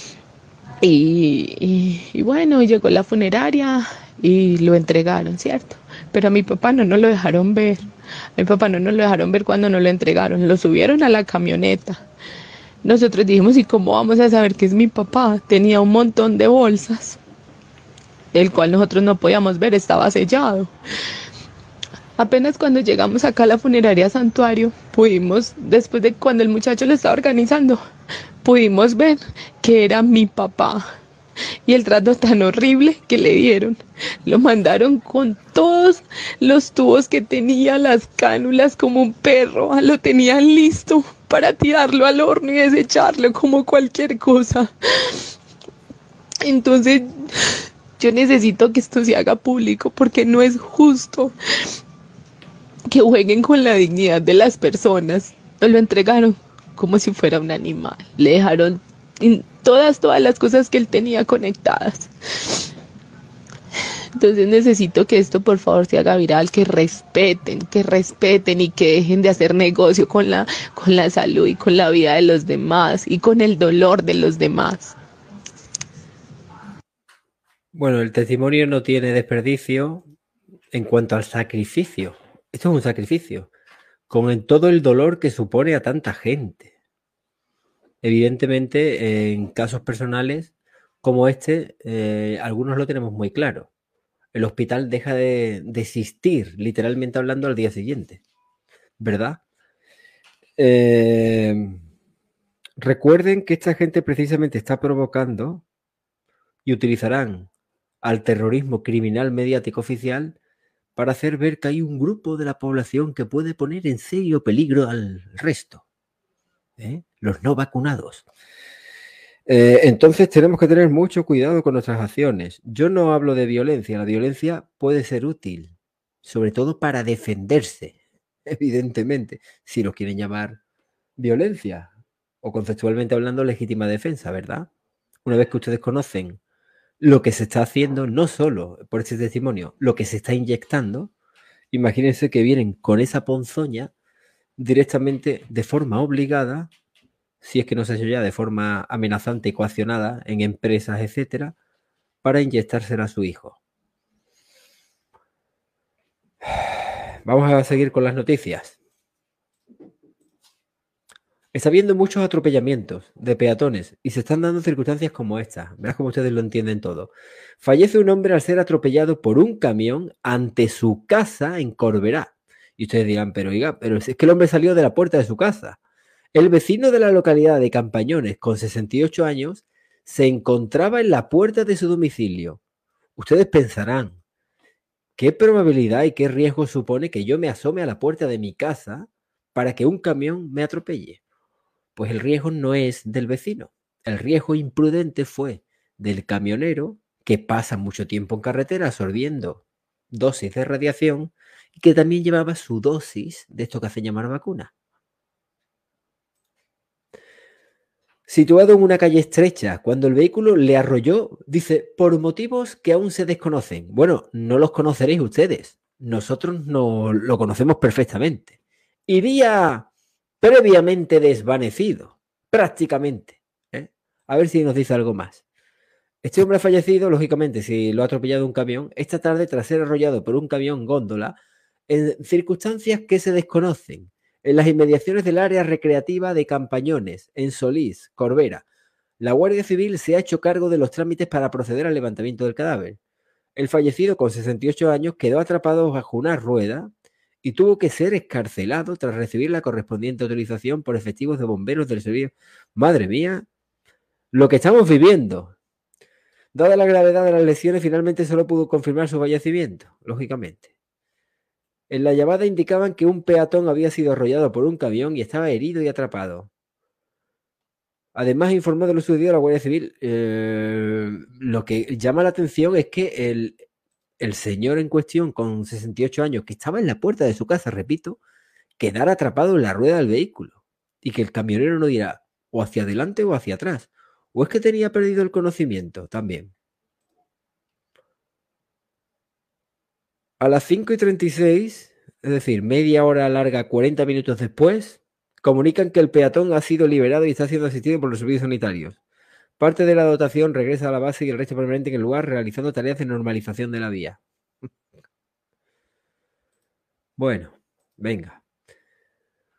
Y bueno, llegó la funeraria y lo entregaron, ¿cierto? Pero a mi papá no nos lo dejaron ver. A mi papá no nos lo dejaron ver cuando nos lo entregaron. Lo subieron a la camioneta. Nosotros dijimos, ¿y cómo vamos a saber que es mi papá? Tenía un montón de bolsas, el cual nosotros no podíamos ver, estaba sellado. Apenas cuando llegamos acá a la funeraria Santuario, pudimos, después de cuando el muchacho lo estaba organizando, pudimos ver que era mi papá. Y el trato tan horrible que le dieron. Lo mandaron con todos los tubos que tenía, las cánulas, como un perro. Lo tenían listo para tirarlo al horno y desecharlo como cualquier cosa. Entonces, yo necesito que esto se haga público porque no es justo que jueguen con la dignidad de las personas. Lo entregaron como si fuera un animal. Le dejaron todas las cosas que él tenía conectadas. Entonces necesito que esto por favor se haga viral, que respeten y que dejen de hacer negocio con la salud y con la vida de los demás y con el dolor de los demás. Bueno, el testimonio no tiene desperdicio en cuanto al sacrificio. Esto es un sacrificio, con todo el dolor que supone a tanta gente. Evidentemente, en casos personales como este, algunos lo tenemos muy claro. El hospital deja de existir, literalmente hablando, al día siguiente, ¿verdad? Recuerden que esta gente precisamente está provocando y utilizarán al terrorismo criminal mediático oficial para hacer ver que hay un grupo de la población que puede poner en serio peligro al resto. Los no vacunados. Entonces tenemos que tener mucho cuidado con nuestras acciones. Yo no hablo de violencia. La violencia puede ser útil, sobre todo para defenderse, evidentemente, si lo quieren llamar violencia o conceptualmente hablando legítima defensa, ¿verdad? Una vez que ustedes conocen lo que se está haciendo, no solo por este testimonio, lo que se está inyectando, imagínense que vienen con esa ponzoña directamente de forma obligada, si es que no se ha hecho ya de forma amenazante y coaccionada en empresas, etcétera, para inyectársela a su hijo. Vamos a seguir con las noticias. Está habiendo muchos atropellamientos de peatones y se están dando circunstancias como esta. Verás cómo ustedes lo entienden todo. Fallece un hombre al ser atropellado por un camión ante su casa en Corberá. Y ustedes dirán, pero oiga, pero es que el hombre salió de la puerta de su casa. El vecino de la localidad de Campañones, con 68 años, se encontraba en la puerta de su domicilio. Ustedes pensarán, ¿qué probabilidad y qué riesgo supone que yo me asome a la puerta de mi casa para que un camión me atropelle? Pues el riesgo no es del vecino. El riesgo imprudente fue del camionero que pasa mucho tiempo en carretera absorbiendo dosis de radiación y que también llevaba su dosis de esto que hacen llamar vacuna. Situado en una calle estrecha, cuando el vehículo le arrolló, dice, por motivos que aún se desconocen. Bueno, no los conoceréis ustedes. Nosotros no lo conocemos perfectamente. Iría previamente desvanecido, prácticamente. A ver si nos dice algo más. Este hombre ha fallecido, lógicamente, si lo ha atropellado un camión, esta tarde tras ser arrollado por un camión góndola en circunstancias que se desconocen, en las inmediaciones del área recreativa de Campañones, en Solís, Corbera. La Guardia Civil se ha hecho cargo de los trámites para proceder al levantamiento del cadáver. El fallecido, con 68 años, quedó atrapado bajo una rueda y tuvo que ser excarcelado tras recibir la correspondiente autorización por efectivos de bomberos del servicio. Madre mía, lo que estamos viviendo. Dada la gravedad de las lesiones, finalmente solo pudo confirmar su fallecimiento, lógicamente. En la llamada indicaban que un peatón había sido arrollado por un camión y estaba herido y atrapado. Además, informó de lo sucedido a la Guardia Civil. Lo que llama la atención es que el señor en cuestión, con 68 años, que estaba en la puerta de su casa, repito, quedara atrapado en la rueda del vehículo y que el camionero no diera o hacia adelante o hacia atrás. ¿O es que tenía perdido el conocimiento también? A las 5:36, es decir, media hora larga, 40 minutos después, comunican que el peatón ha sido liberado y está siendo asistido por los servicios sanitarios. Parte de la dotación regresa a la base y el resto permanente en el lugar, realizando tareas de normalización de la vía. Bueno, venga.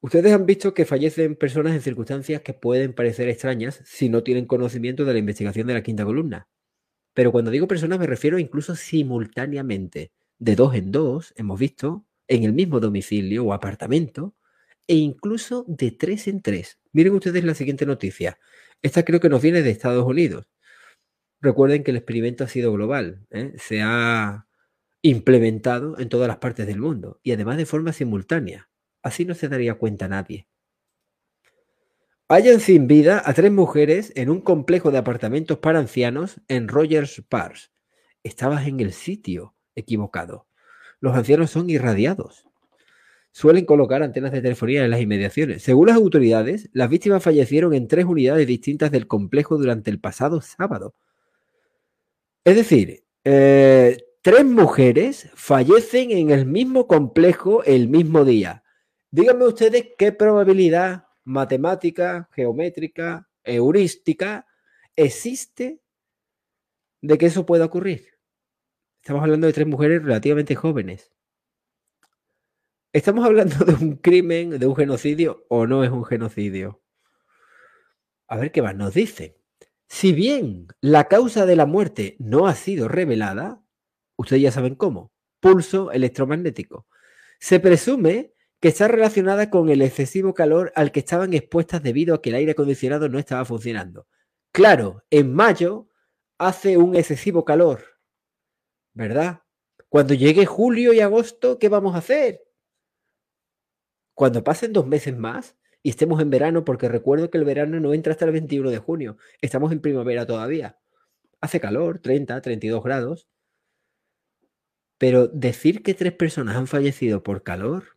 Ustedes han visto que fallecen personas en circunstancias que pueden parecer extrañas si no tienen conocimiento de la investigación de la quinta columna. Pero cuando digo personas me refiero incluso simultáneamente. De 2 en 2 hemos visto en el mismo domicilio o apartamento e incluso de 3 en 3. Miren ustedes la siguiente noticia. Esta creo que nos viene de Estados Unidos. Recuerden que el experimento ha sido global, ¿eh? Se ha implementado en todas las partes del mundo y además de forma simultánea. Así no se daría cuenta nadie. Hallan sin vida a 3 mujeres en un complejo de apartamentos para ancianos en Rogers Park. Estabas en el sitio equivocado. Los ancianos son irradiados. Suelen colocar antenas de telefonía en las inmediaciones. Según las autoridades, las víctimas fallecieron en 3 unidades distintas del complejo durante el pasado sábado. Es decir, 3 mujeres fallecen en el mismo complejo el mismo día. Díganme ustedes qué probabilidad matemática, geométrica, heurística existe de que eso pueda ocurrir. Estamos hablando de 3 mujeres relativamente jóvenes. ¿Estamos hablando de un crimen, de un genocidio o no es un genocidio? A ver qué más nos dicen. Si bien la causa de la muerte no ha sido revelada, ustedes ya saben cómo, pulso electromagnético. Se presume que está relacionada con el excesivo calor al que estaban expuestas debido a que el aire acondicionado no estaba funcionando. Claro, en mayo hace un excesivo calor, ¿verdad? Cuando llegue julio y agosto, ¿qué vamos a hacer? Cuando pasen 2 meses más y estemos en verano, porque recuerdo que el verano no entra hasta el 21 de junio, estamos en primavera todavía. Hace calor, 30, 32 grados. Pero decir que 3 personas han fallecido por calor,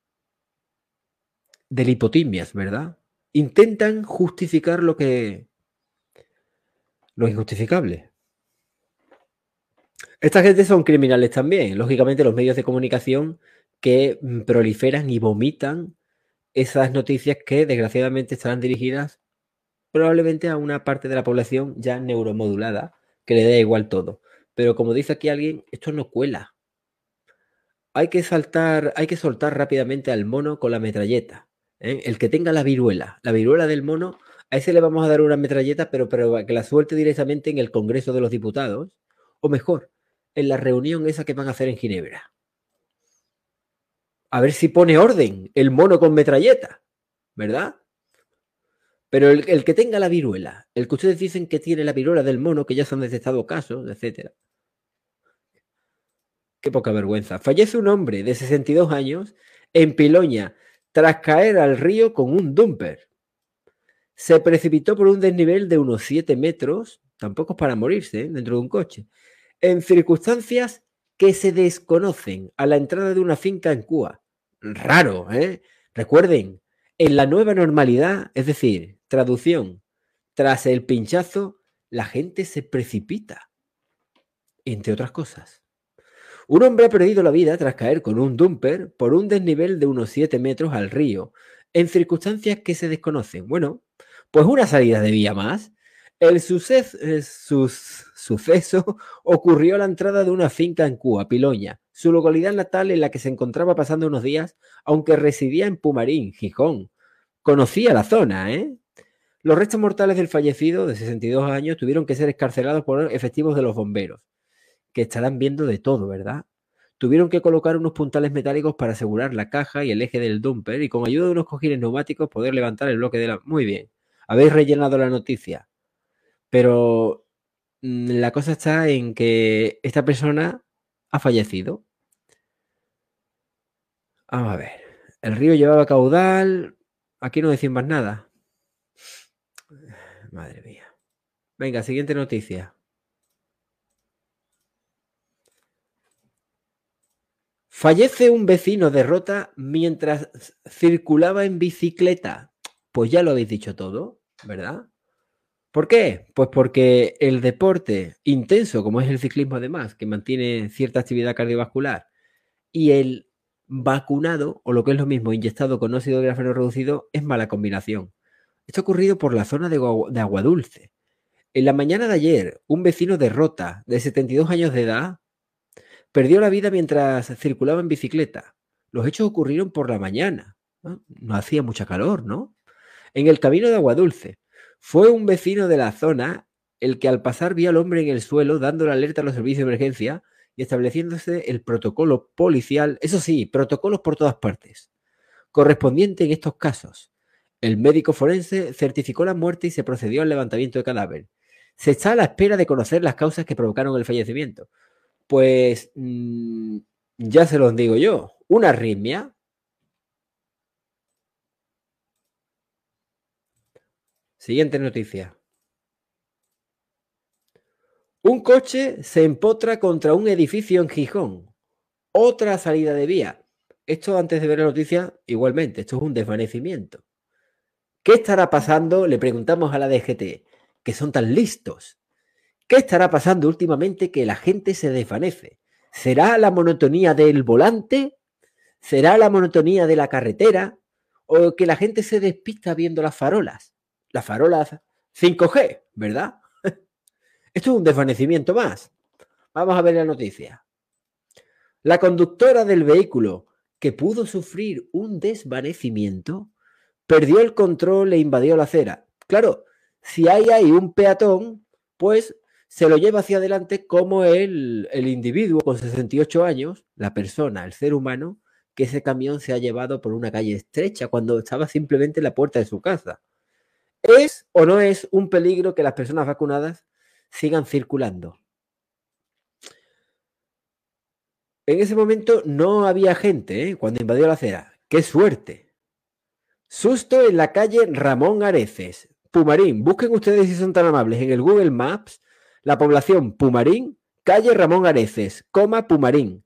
de lipotimias, ¿verdad? Intentan justificar lo injustificable. Esta gente son criminales también. Lógicamente los medios de comunicación que proliferan y vomitan esas noticias que desgraciadamente estarán dirigidas probablemente a una parte de la población ya neuromodulada, que le da igual todo. Pero como dice aquí alguien, esto no cuela. Hay que soltar rápidamente al mono con la metralleta. El que tenga la viruela del mono, a ese le vamos a dar una metralleta, pero que la suelte directamente en el Congreso de los Diputados, o mejor, en la reunión esa que van a hacer en Ginebra. A ver si pone orden el mono con metralleta, ¿verdad? Pero el que tenga la viruela, el que ustedes dicen que tiene la viruela del mono, que ya se han detectado casos, etcétera. Qué poca vergüenza. Fallece un hombre de 62 años en Piloña tras caer al río con un dumper. Se precipitó por un desnivel de unos 7 metros, tampoco es para morirse, dentro de un coche, en circunstancias que se desconocen a la entrada de una finca en Cuba. Raro, ¿eh? Recuerden, en la nueva normalidad, es decir, traducción, tras el pinchazo, la gente se precipita, entre otras cosas. Un hombre ha perdido la vida tras caer con un dumper por un desnivel de unos 7 metros al río, en circunstancias que se desconocen. Bueno, pues una salida de vía más. El suceso ocurrió a la entrada de una finca en Cuba, Piloña, su localidad natal en la que se encontraba pasando unos días, aunque residía en Pumarín, Gijón. Conocía la zona, ¿eh? Los restos mortales del fallecido, de 62 años, tuvieron que ser excarcelados por efectivos de los bomberos, que estarán viendo de todo, ¿verdad? Tuvieron que colocar unos puntales metálicos para asegurar la caja y el eje del dumper y con ayuda de unos cojines neumáticos poder levantar el bloque de la... Muy bien, habéis rellenado la noticia. Pero la cosa está en que esta persona ha fallecido. Vamos a ver. El río llevaba caudal. Aquí no decimos más nada. Madre mía. Venga, siguiente noticia. Fallece un vecino de Rota mientras circulaba en bicicleta. Pues ya lo habéis dicho todo, ¿verdad? ¿Por qué? Pues porque el deporte intenso, como es el ciclismo además, que mantiene cierta actividad cardiovascular, y el vacunado, o lo que es lo mismo, inyectado con óxido de grafeno reducido, es mala combinación. Esto ha ocurrido por la zona de Aguadulce. En la mañana de ayer, un vecino de Rota, de 72 años de edad, perdió la vida mientras circulaba en bicicleta. Los hechos ocurrieron por la mañana. No hacía mucha calor, ¿no? En el camino de Aguadulce. Fue un vecino de la zona el que al pasar vio al hombre en el suelo dando la alerta a los servicios de emergencia y estableciéndose el protocolo policial, eso sí, protocolos por todas partes, correspondiente en estos casos. El médico forense certificó la muerte y se procedió al levantamiento de cadáver. Se está a la espera de conocer las causas que provocaron el fallecimiento. Pues ya se los digo yo, una arritmia. Siguiente noticia. Un coche se empotra contra un edificio en Gijón. Otra salida de vía. Esto antes de ver la noticia, igualmente, esto es un desvanecimiento. ¿Qué estará pasando? Le preguntamos a la DGT, que son tan listos. ¿Qué estará pasando últimamente que la gente se desvanece? ¿Será la monotonía del volante? ¿Será la monotonía de la carretera? ¿O que la gente se despista viendo las farolas? Las farolas 5G, ¿verdad? Esto es un desvanecimiento más. Vamos a ver la noticia. La conductora del vehículo, que pudo sufrir un desvanecimiento, perdió el control e invadió la acera. Claro, si hay ahí un peatón, pues se lo lleva hacia adelante como el individuo con 68 años, la persona, el ser humano, que ese camión se ha llevado por una calle estrecha cuando estaba simplemente en la puerta de su casa. ¿Es o no es un peligro que las personas vacunadas sigan circulando? En ese momento no había gente, cuando invadió la acera. ¡Qué suerte! Susto en la calle Ramón Areces, Pumarín. Busquen ustedes, si son tan amables, en el Google Maps la población Pumarín, calle Ramón Areces, Pumarín.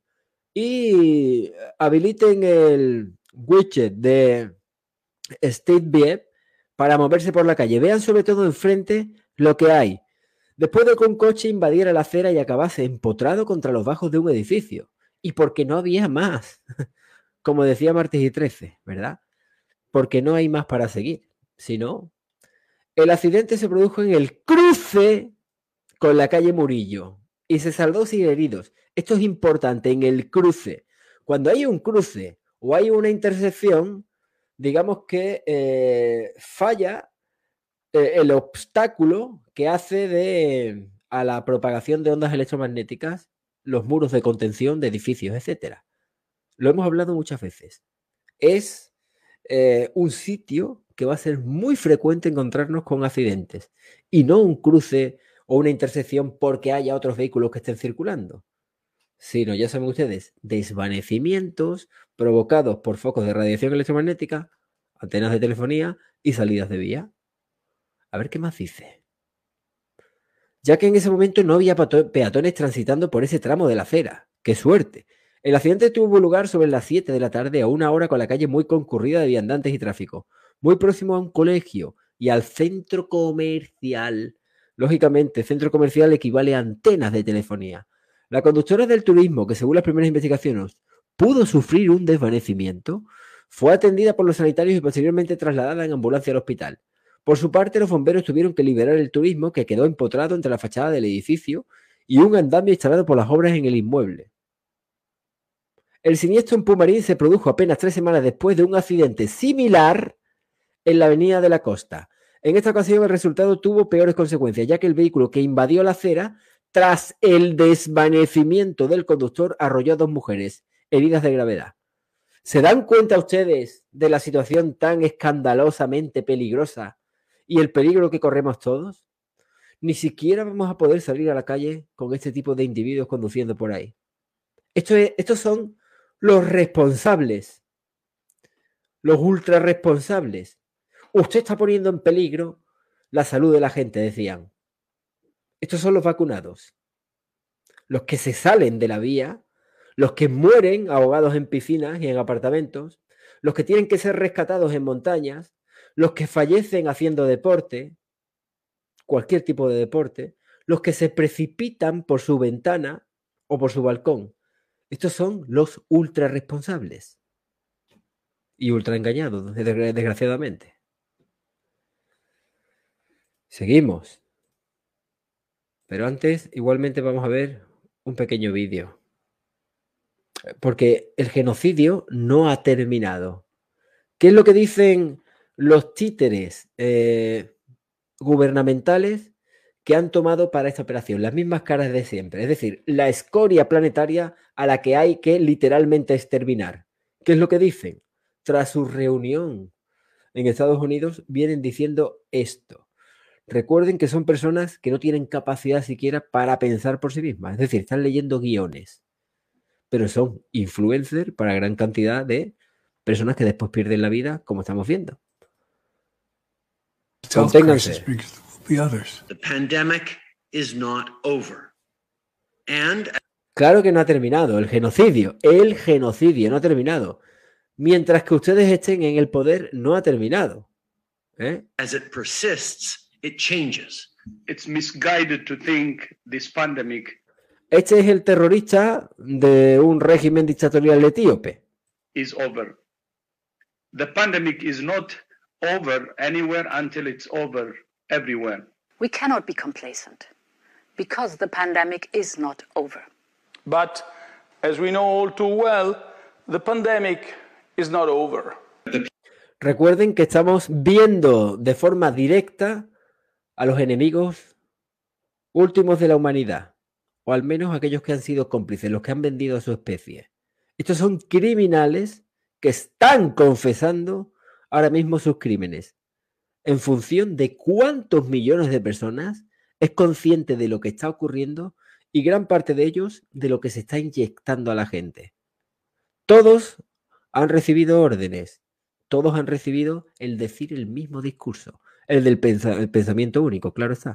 Y habiliten el widget de State View para moverse por la calle. Vean sobre todo enfrente lo que hay. Después de que un coche invadiera la acera y acabase empotrado contra los bajos de un edificio. Y porque no había más. Como decía Martes y 13, ¿verdad? Porque no hay más para seguir. Si no, el accidente se produjo en el cruce con la calle Murillo y se saldó sin heridos. Esto es importante, en el cruce. Cuando hay un cruce o hay una intersección, digamos que falla el obstáculo que hace a la propagación de ondas electromagnéticas los muros de contención de edificios, etcétera. Lo hemos hablado muchas veces. Es un sitio que va a ser muy frecuente encontrarnos con accidentes y no un cruce o una intersección porque haya otros vehículos que estén circulando, sino, ya saben ustedes, desvanecimientos provocados por focos de radiación electromagnética, antenas de telefonía y salidas de vía. A ver qué más dice. Ya que en ese momento no había peatones transitando por ese tramo de la acera. ¡Qué suerte! El accidente tuvo lugar sobre las 7 de la tarde a una hora con la calle muy concurrida de viandantes y tráfico, muy próximo a un colegio y al centro comercial. Lógicamente, centro comercial equivale a antenas de telefonía. La conductora del turismo, que según las primeras investigaciones pudo sufrir un desvanecimiento, fue atendida por los sanitarios y posteriormente trasladada en ambulancia al hospital. Por su parte, los bomberos tuvieron que liberar el turismo, que quedó empotrado entre la fachada del edificio y un andamio instalado por las obras en el inmueble. El siniestro en Pumarín se produjo apenas 3 semanas después de un accidente similar en la avenida de la Costa. En esta ocasión el resultado tuvo peores consecuencias, ya que el vehículo que invadió la acera, tras el desvanecimiento del conductor, arrolló a 2 mujeres, heridas de gravedad. ¿Se dan cuenta ustedes de la situación tan escandalosamente peligrosa y el peligro que corremos todos? Ni siquiera vamos a poder salir a la calle con este tipo de individuos conduciendo por ahí. Estos son los responsables, los ultra responsables. Usted está poniendo en peligro la salud de la gente, decían. Estos son los vacunados, los que se salen de la vía, los que mueren ahogados en piscinas y en apartamentos, los que tienen que ser rescatados en montañas, los que fallecen haciendo deporte, cualquier tipo de deporte, los que se precipitan por su ventana o por su balcón. Estos son los ultra responsables y ultra engañados, desgraciadamente. Seguimos. Pero antes, igualmente vamos a ver un pequeño vídeo. Porque el genocidio no ha terminado. ¿Qué es lo que dicen los títeres gubernamentales que han tomado para esta operación? Las mismas caras de siempre. Es decir, la escoria planetaria a la que hay que literalmente exterminar. ¿Qué es lo que dicen? Tras su reunión en Estados Unidos, vienen diciendo esto. Recuerden que son personas que no tienen capacidad siquiera para pensar por sí mismas. Es decir, están leyendo guiones. Pero son influencers para gran cantidad de personas que después pierden la vida, como estamos viendo. Conténganse. The pandemic is not over. And Claro que no ha terminado el genocidio. El genocidio no ha terminado. Mientras que ustedes estén en el poder, no ha terminado. as it persists, it changes. It's misguided to think this pandemic Este es el terrorista de un régimen dictatorial etíope. is over. The pandemic is not over anywhere until it's over everywhere. We cannot be complacent because the pandemic is not over. But as we know all too well, the pandemic is not over. Recuerden que estamos viendo de forma directa a los enemigos últimos de la humanidad, o al menos aquellos que han sido cómplices, los que han vendido a su especie. Estos son criminales que están confesando ahora mismo sus crímenes. En función de cuántos millones de personas es consciente de lo que está ocurriendo y gran parte de ellos de lo que se está inyectando a la gente. Todos han recibido órdenes, todos han recibido el decir el mismo discurso, el del pensamiento único, claro está.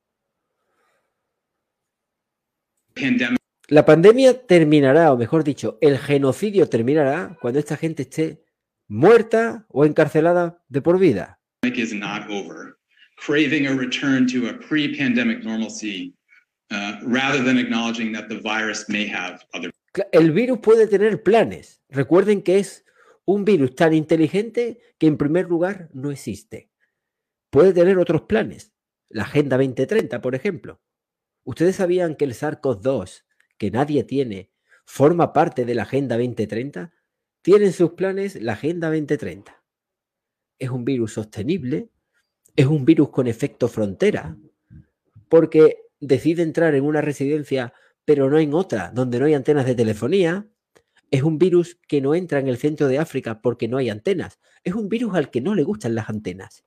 La pandemia terminará, o mejor dicho, el genocidio terminará cuando esta gente esté muerta o encarcelada de por vida. Is not over. Craving a return to a pre-pandemic normalcy, rather than acknowledging that the virus may have other. El virus puede tener planes. Recuerden que es un virus tan inteligente que en primer lugar no existe. Puede tener otros planes. La Agenda 2030, por ejemplo. ¿Ustedes sabían que el SARS-CoV-2, que nadie tiene, forma parte de la Agenda 2030? Tienen sus planes la Agenda 2030. Es un virus sostenible, es un virus con efecto frontera, porque decide entrar en una residencia pero no en otra, donde no hay antenas de telefonía. Es un virus que no entra en el centro de África porque no hay antenas. Es un virus al que no le gustan las antenas.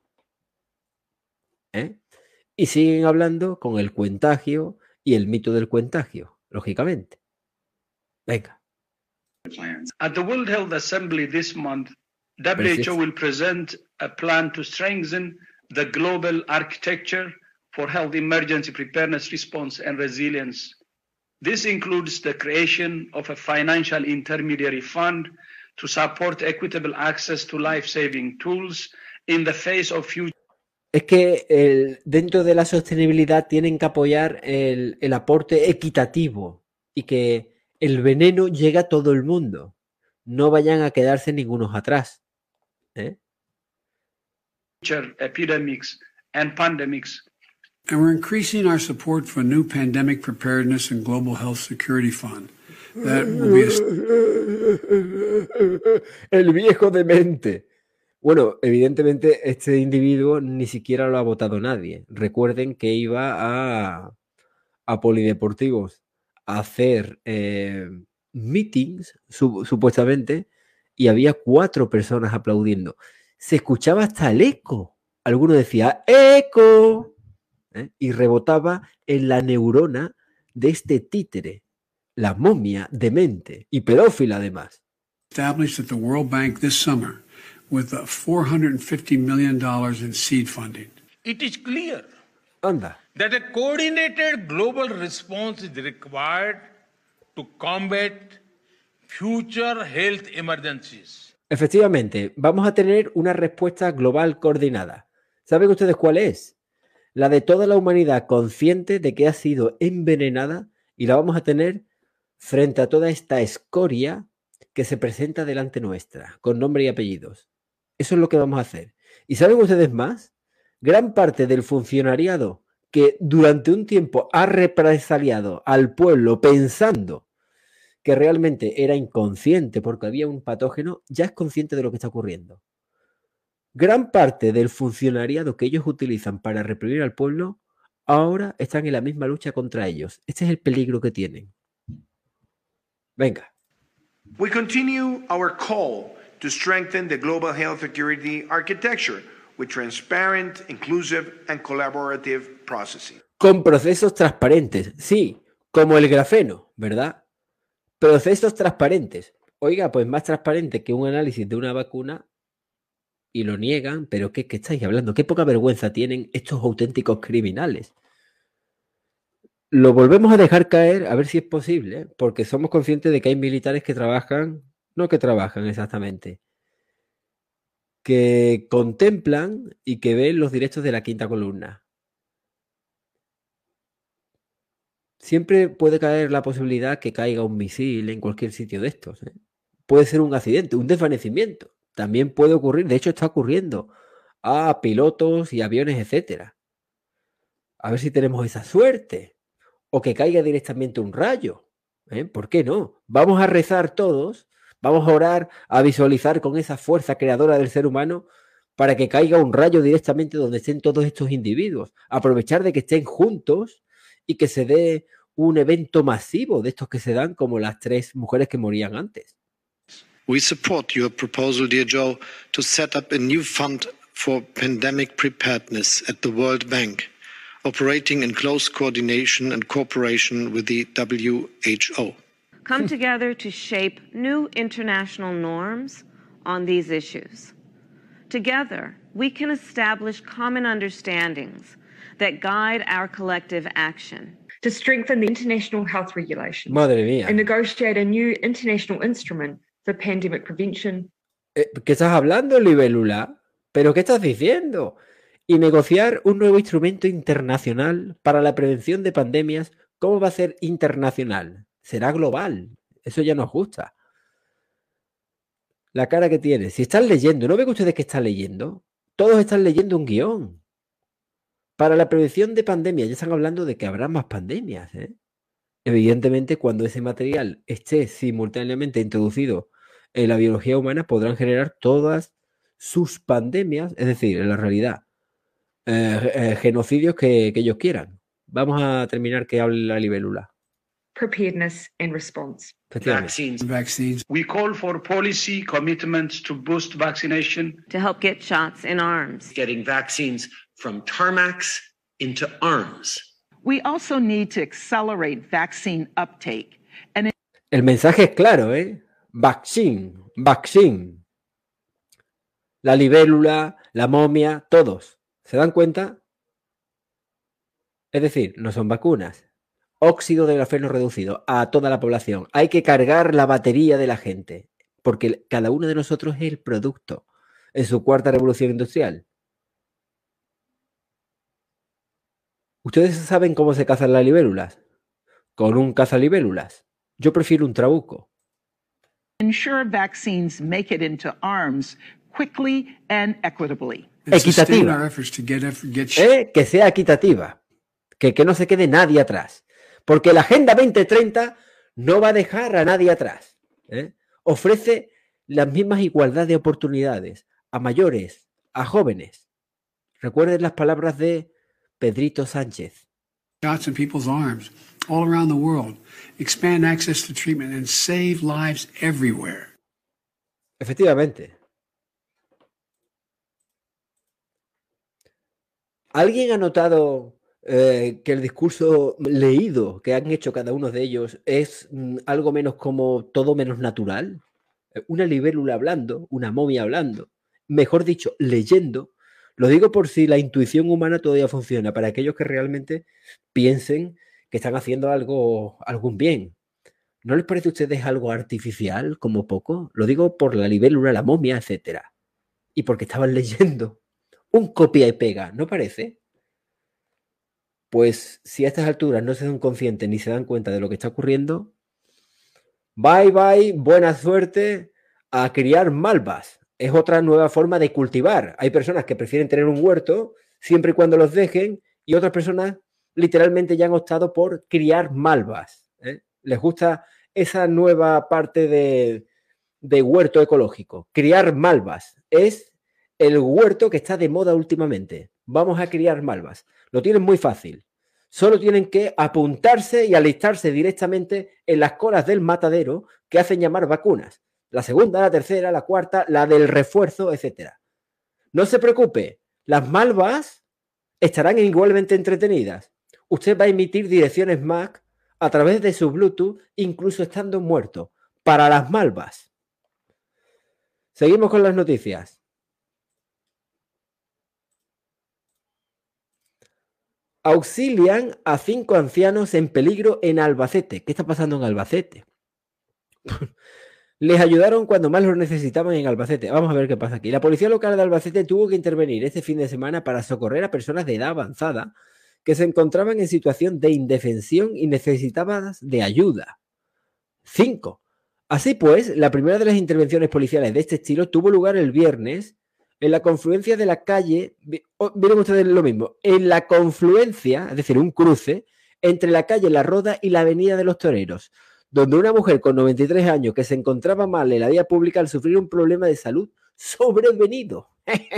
Y siguen hablando con el cuentagio y el mito del cuentagio, lógicamente. Venga. At the World Health Assembly this month, WHO will present a plan to strengthen the global architecture for health emergency preparedness, response, and resilience. This includes the creation of a financial intermediary fund to support equitable access to life-saving tools in the face of future. Es que dentro de la sostenibilidad tienen que apoyar el aporte equitativo y que el veneno llegue a todo el mundo. No vayan a quedarse ningunos atrás. Future epidemics and pandemics. And we're increasing our support for a new pandemic preparedness and global health security fund. That will be El viejo demente. Bueno, evidentemente este individuo ni siquiera lo ha votado nadie. Recuerden que iba a polideportivos a hacer meetings, supuestamente, y había 4 personas aplaudiendo. Se escuchaba hasta el eco. Alguno decía ¡eco! Y rebotaba en la neurona de este títere, la momia demente y pedófila además. Established at the World Bank this summer with $450 million in seed funding. It is clear Anda. that a coordinated global response is required to combat future health emergencies. Efectivamente, vamos a tener una respuesta global coordinada. ¿Saben ustedes cuál es? La de toda la humanidad consciente de que ha sido envenenada y la vamos a tener frente a toda esta escoria que se presenta delante nuestra, con nombre y apellidos. Eso es lo que vamos a hacer. ¿Y saben ustedes más? Gran parte del funcionariado que durante un tiempo ha represaliado al pueblo pensando que realmente era inconsciente porque había un patógeno, ya es consciente de lo que está ocurriendo. Gran parte del funcionariado que ellos utilizan para reprimir al pueblo ahora están en la misma lucha contra ellos. Este es el peligro que tienen. Venga. We continue our call to strengthen the global health security architecture with transparent, inclusive and collaborative processing. Con procesos transparentes, sí, como el grafeno, ¿verdad? Procesos transparentes. Oiga, pues más transparente que un análisis de una vacuna y lo niegan, pero ¿qué estáis hablando? Qué poca vergüenza tienen estos auténticos criminales. Lo volvemos a dejar caer, a ver si es posible, ¿eh? Porque somos conscientes de que hay militares que trabajan, no que trabajan exactamente, que contemplan y que ven los directos de la quinta columna. Siempre puede caer la posibilidad que caiga un misil en cualquier sitio de estos, ¿eh? Puede ser un accidente, un desvanecimiento. También puede ocurrir, de hecho está ocurriendo a pilotos y aviones, etcétera. A ver si tenemos esa suerte. O que caiga directamente un rayo. ¿Por qué no? Vamos a rezar todos, vamos a orar, a visualizar con esa fuerza creadora del ser humano para que caiga un rayo directamente donde estén todos estos individuos. Aprovechar de que estén juntos y que se dé un evento masivo de estos que se dan como las 3 mujeres que morían antes. We support your proposal, dear Joe, to set up a new fund for pandemic preparedness at the World Bank, operating in close coordination and cooperation with the WHO. Come together to shape new international norms on these issues. Together, we can establish common understandings that guide our collective action. To strengthen the international health regulations. Madre mía. And negotiate a new international instrument for pandemic prevention. ¿Qué estás hablando, libélula? ¿Pero qué estás diciendo? Y negociar un nuevo instrumento internacional para la prevención de pandemias. ¿Cómo va a ser internacional? Será global. Eso ya nos gusta. La cara que tiene. Si están leyendo, ¿no ven ustedes que están leyendo? Todos están leyendo un guión. Para la prevención de pandemias. Ya están hablando de que habrá más pandemias, ¿eh? Evidentemente, cuando ese material esté simultáneamente introducido en la biología humana, podrán generar todas sus pandemias, es decir, en la realidad, genocidios que ellos quieran. Vamos a terminar que hable la libélula. Preparedness and response. Vaccines. We call for policy commitments to boost vaccination. To help get shots in arms. Getting vaccines from tarmacs into arms. We also need to accelerate vaccine uptake. El mensaje es claro, ¿eh? Vaccine. La libélula, la momia, todos. ¿Se dan cuenta? Es decir, no son vacunas. Óxido de grafeno reducido a toda la población. Hay que cargar la batería de la gente, porque cada uno de nosotros es el producto en su 4ª revolución industrial. ¿Ustedes saben cómo se cazan las libélulas? Con un cazalibélulas. Yo prefiero un trabuco. Ensure vaccines make it into arms quickly and equitably. Equitativa. Que sea equitativa. Que no se quede nadie atrás. Porque la Agenda 2030 no va a dejar a nadie atrás. Ofrece las mismas igualdad de oportunidades a mayores, a jóvenes. Recuerden las palabras de Pedrito Sánchez. Shots in people's arms all around the world, expand access to treatment and save lives everywhere. Efectivamente. ¿Alguien ha notado que el discurso leído que han hecho cada uno de ellos es algo menos como todo menos natural? Una libélula hablando, una momia hablando, mejor dicho, leyendo. Lo digo por si la intuición humana todavía funciona, para aquellos que realmente piensen que están haciendo algún bien. ¿No les parece a ustedes algo artificial, como poco? Lo digo por la libélula, la momia, etcétera. Y porque estaban leyendo un copia y pega, ¿no parece? Pues si a estas alturas no se dan conscientes ni se dan cuenta de lo que está ocurriendo, bye bye, buena suerte a criar malvas. Es otra nueva forma de cultivar. Hay personas que prefieren tener un huerto siempre y cuando los dejen, y otras personas literalmente ya han optado por criar malvas. Les gusta esa nueva parte de huerto ecológico. Criar malvas es el huerto que está de moda últimamente. Vamos a criar malvas. Lo tienen muy fácil. Solo tienen que apuntarse y alistarse directamente en las colas del matadero que hacen llamar vacunas. La segunda, la tercera, la cuarta, la del refuerzo, etc. No se preocupe, las malvas estarán igualmente entretenidas. Usted va a emitir direcciones MAC a través de su Bluetooth, incluso estando muerto, para las malvas. Seguimos con las noticias. Auxilian a 5 ancianos en peligro en Albacete. ¿Qué está pasando en Albacete? Les ayudaron cuando más los necesitaban en Albacete. Vamos a ver qué pasa aquí. La policía local de Albacete tuvo que intervenir este fin de semana para socorrer a personas de edad avanzada que se encontraban en situación de indefensión y necesitaban de ayuda. 5. Así pues, la primera de las intervenciones policiales de este estilo tuvo lugar el viernes en la confluencia de la calle, miren ustedes lo mismo, en la confluencia, es decir, un cruce, entre la calle La Roda y la avenida de los Toreros, donde una mujer con 93 años que se encontraba mal en la vía pública al sufrir un problema de salud sobrevenido.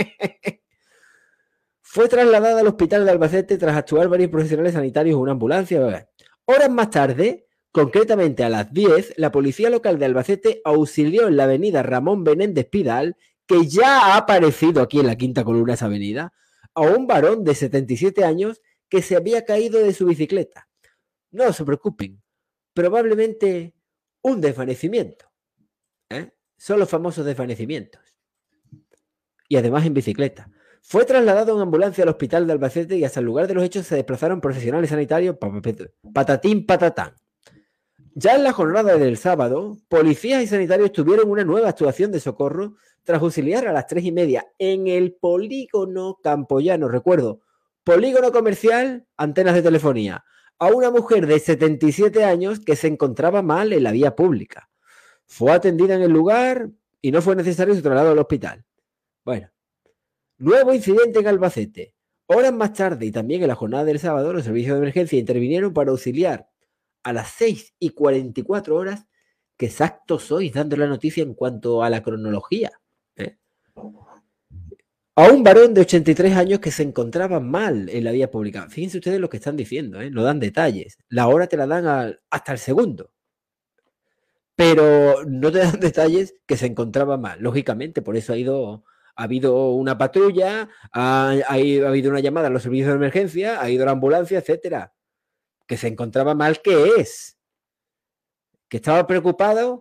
Fue trasladada al hospital de Albacete tras actuar varios profesionales sanitarios en una ambulancia. Horas más tarde, concretamente a las 10, la policía local de Albacete auxilió en la avenida Ramón Benéndez Pidal, que ya ha aparecido aquí en la quinta columna de esa avenida, a un varón de 77 años que se había caído de su bicicleta. No se preocupen, probablemente un desvanecimiento. Son los famosos desvanecimientos. Y además en bicicleta. Fue trasladado en ambulancia al hospital de Albacete y hasta el lugar de los hechos se desplazaron profesionales sanitarios, patatín patatán. Ya en la jornada del sábado, policías y sanitarios tuvieron una nueva actuación de socorro tras auxiliar a las 3:30 en el polígono Campoyano, recuerdo, polígono comercial, antenas de telefonía, a una mujer de 77 años que se encontraba mal en la vía pública. Fue atendida en el lugar y no fue necesario su traslado al hospital. Bueno, nuevo incidente en Albacete. Horas más tarde y también en la jornada del sábado, los servicios de emergencia intervinieron para auxiliar a las 6:44 horas. Qué exactos sois dando la noticia en cuanto a la cronología. A un varón de 83 años que se encontraba mal en la vía pública. Fíjense ustedes lo que están diciendo, no dan detalles. La hora te la dan hasta el segundo. Pero no te dan detalles que se encontraba mal. Lógicamente, por eso ha habido una patrulla, ha habido una llamada a los servicios de emergencia, ha ido la ambulancia, etcétera. Que se encontraba mal, ¿qué es? ¿Que estaba preocupado?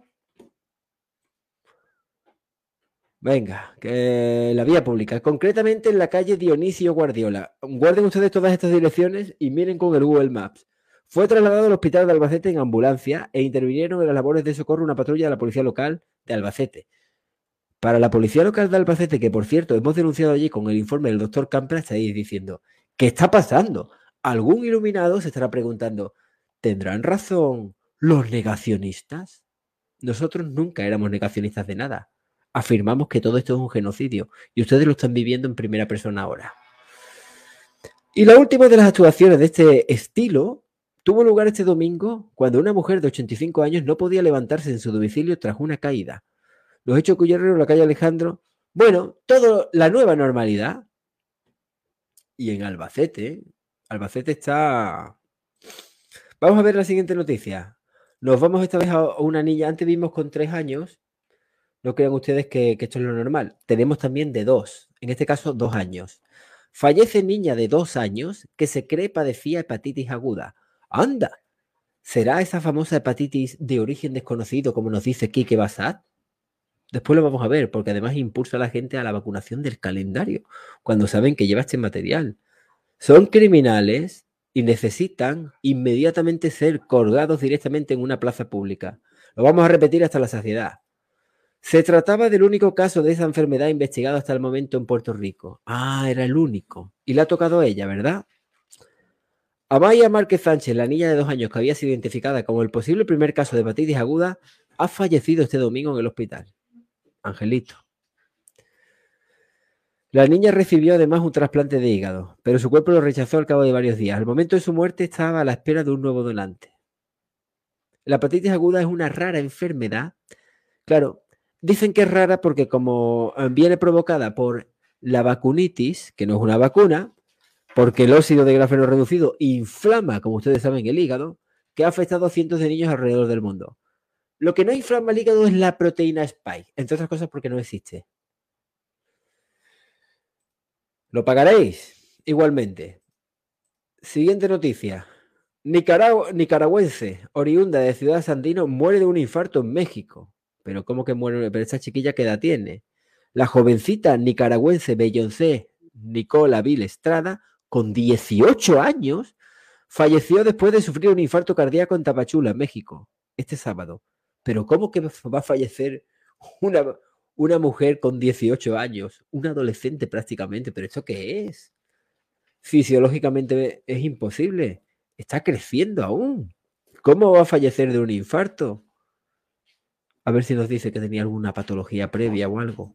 Venga, que la vía pública, concretamente en la calle Dionisio Guardiola. Guarden ustedes todas estas direcciones y miren con el Google Maps. Fue trasladado al hospital de Albacete en ambulancia e intervinieron en las labores de socorro una patrulla de la policía local de Albacete. Para la policía local de Albacete, que por cierto hemos denunciado allí con el informe del doctor Campra, estáis diciendo, ¿qué está pasando? Algún iluminado se estará preguntando, ¿tendrán razón los negacionistas? Nosotros nunca éramos negacionistas de nada. Afirmamos que todo esto es un genocidio y ustedes lo están viviendo en primera persona ahora. Y la última de las actuaciones de este estilo tuvo lugar este domingo cuando una mujer de 85 años no podía levantarse en su domicilio tras una caída. Los hechos ocurrieron en la calle Alejandro. Bueno, todo la nueva normalidad. Y en Albacete. Albacete está... Vamos a ver la siguiente noticia. Nos vamos esta vez a una niña. Antes vimos con 3 años. No crean ustedes que esto es lo normal. Tenemos también de 2. En este caso, 2 años. Fallece niña de 2 años que se cree padecía hepatitis aguda. ¡Anda! ¿Será esa famosa hepatitis de origen desconocido, como nos dice Quique Bassat? Después lo vamos a ver, porque además impulsa a la gente a la vacunación del calendario, cuando saben que lleva este material. Son criminales y necesitan inmediatamente ser colgados directamente en una plaza pública. Lo vamos a repetir hasta la saciedad. Se trataba del único caso de esa enfermedad investigado hasta el momento en Puerto Rico. Ah, era el único. Y le ha tocado a ella, ¿verdad? Amaya Márquez Sánchez, la niña de 2 años que había sido identificada como el posible primer caso de hepatitis aguda, ha fallecido este domingo en el hospital. Angelito. La niña recibió además un trasplante de hígado, pero su cuerpo lo rechazó al cabo de varios días. Al momento de su muerte estaba a la espera de un nuevo donante. La hepatitis aguda es una rara enfermedad. Claro, dicen que es rara porque como viene provocada por la vacunitis, que no es una vacuna, porque el óxido de grafeno reducido inflama, como ustedes saben, el hígado, que ha afectado a cientos de niños alrededor del mundo. Lo que no inflama el hígado es la proteína Spike, entre otras cosas porque no existe. Lo pagaréis igualmente. Siguiente noticia. Nicaragüense, oriunda de Ciudad Sandino, muere de un infarto en México. Pero ¿cómo que muere? Pero esa chiquilla, ¿qué edad tiene? La jovencita nicaragüense Beyoncé Nicola Vil Estrada, con 18 años, falleció después de sufrir un infarto cardíaco en Tapachula, México, este sábado. Pero ¿cómo que va a fallecer una mujer con 18 años? Un adolescente prácticamente. ¿Pero esto qué es? Fisiológicamente es imposible. Está creciendo aún. ¿Cómo va a fallecer de un infarto? A ver si nos dice que tenía alguna patología previa o algo.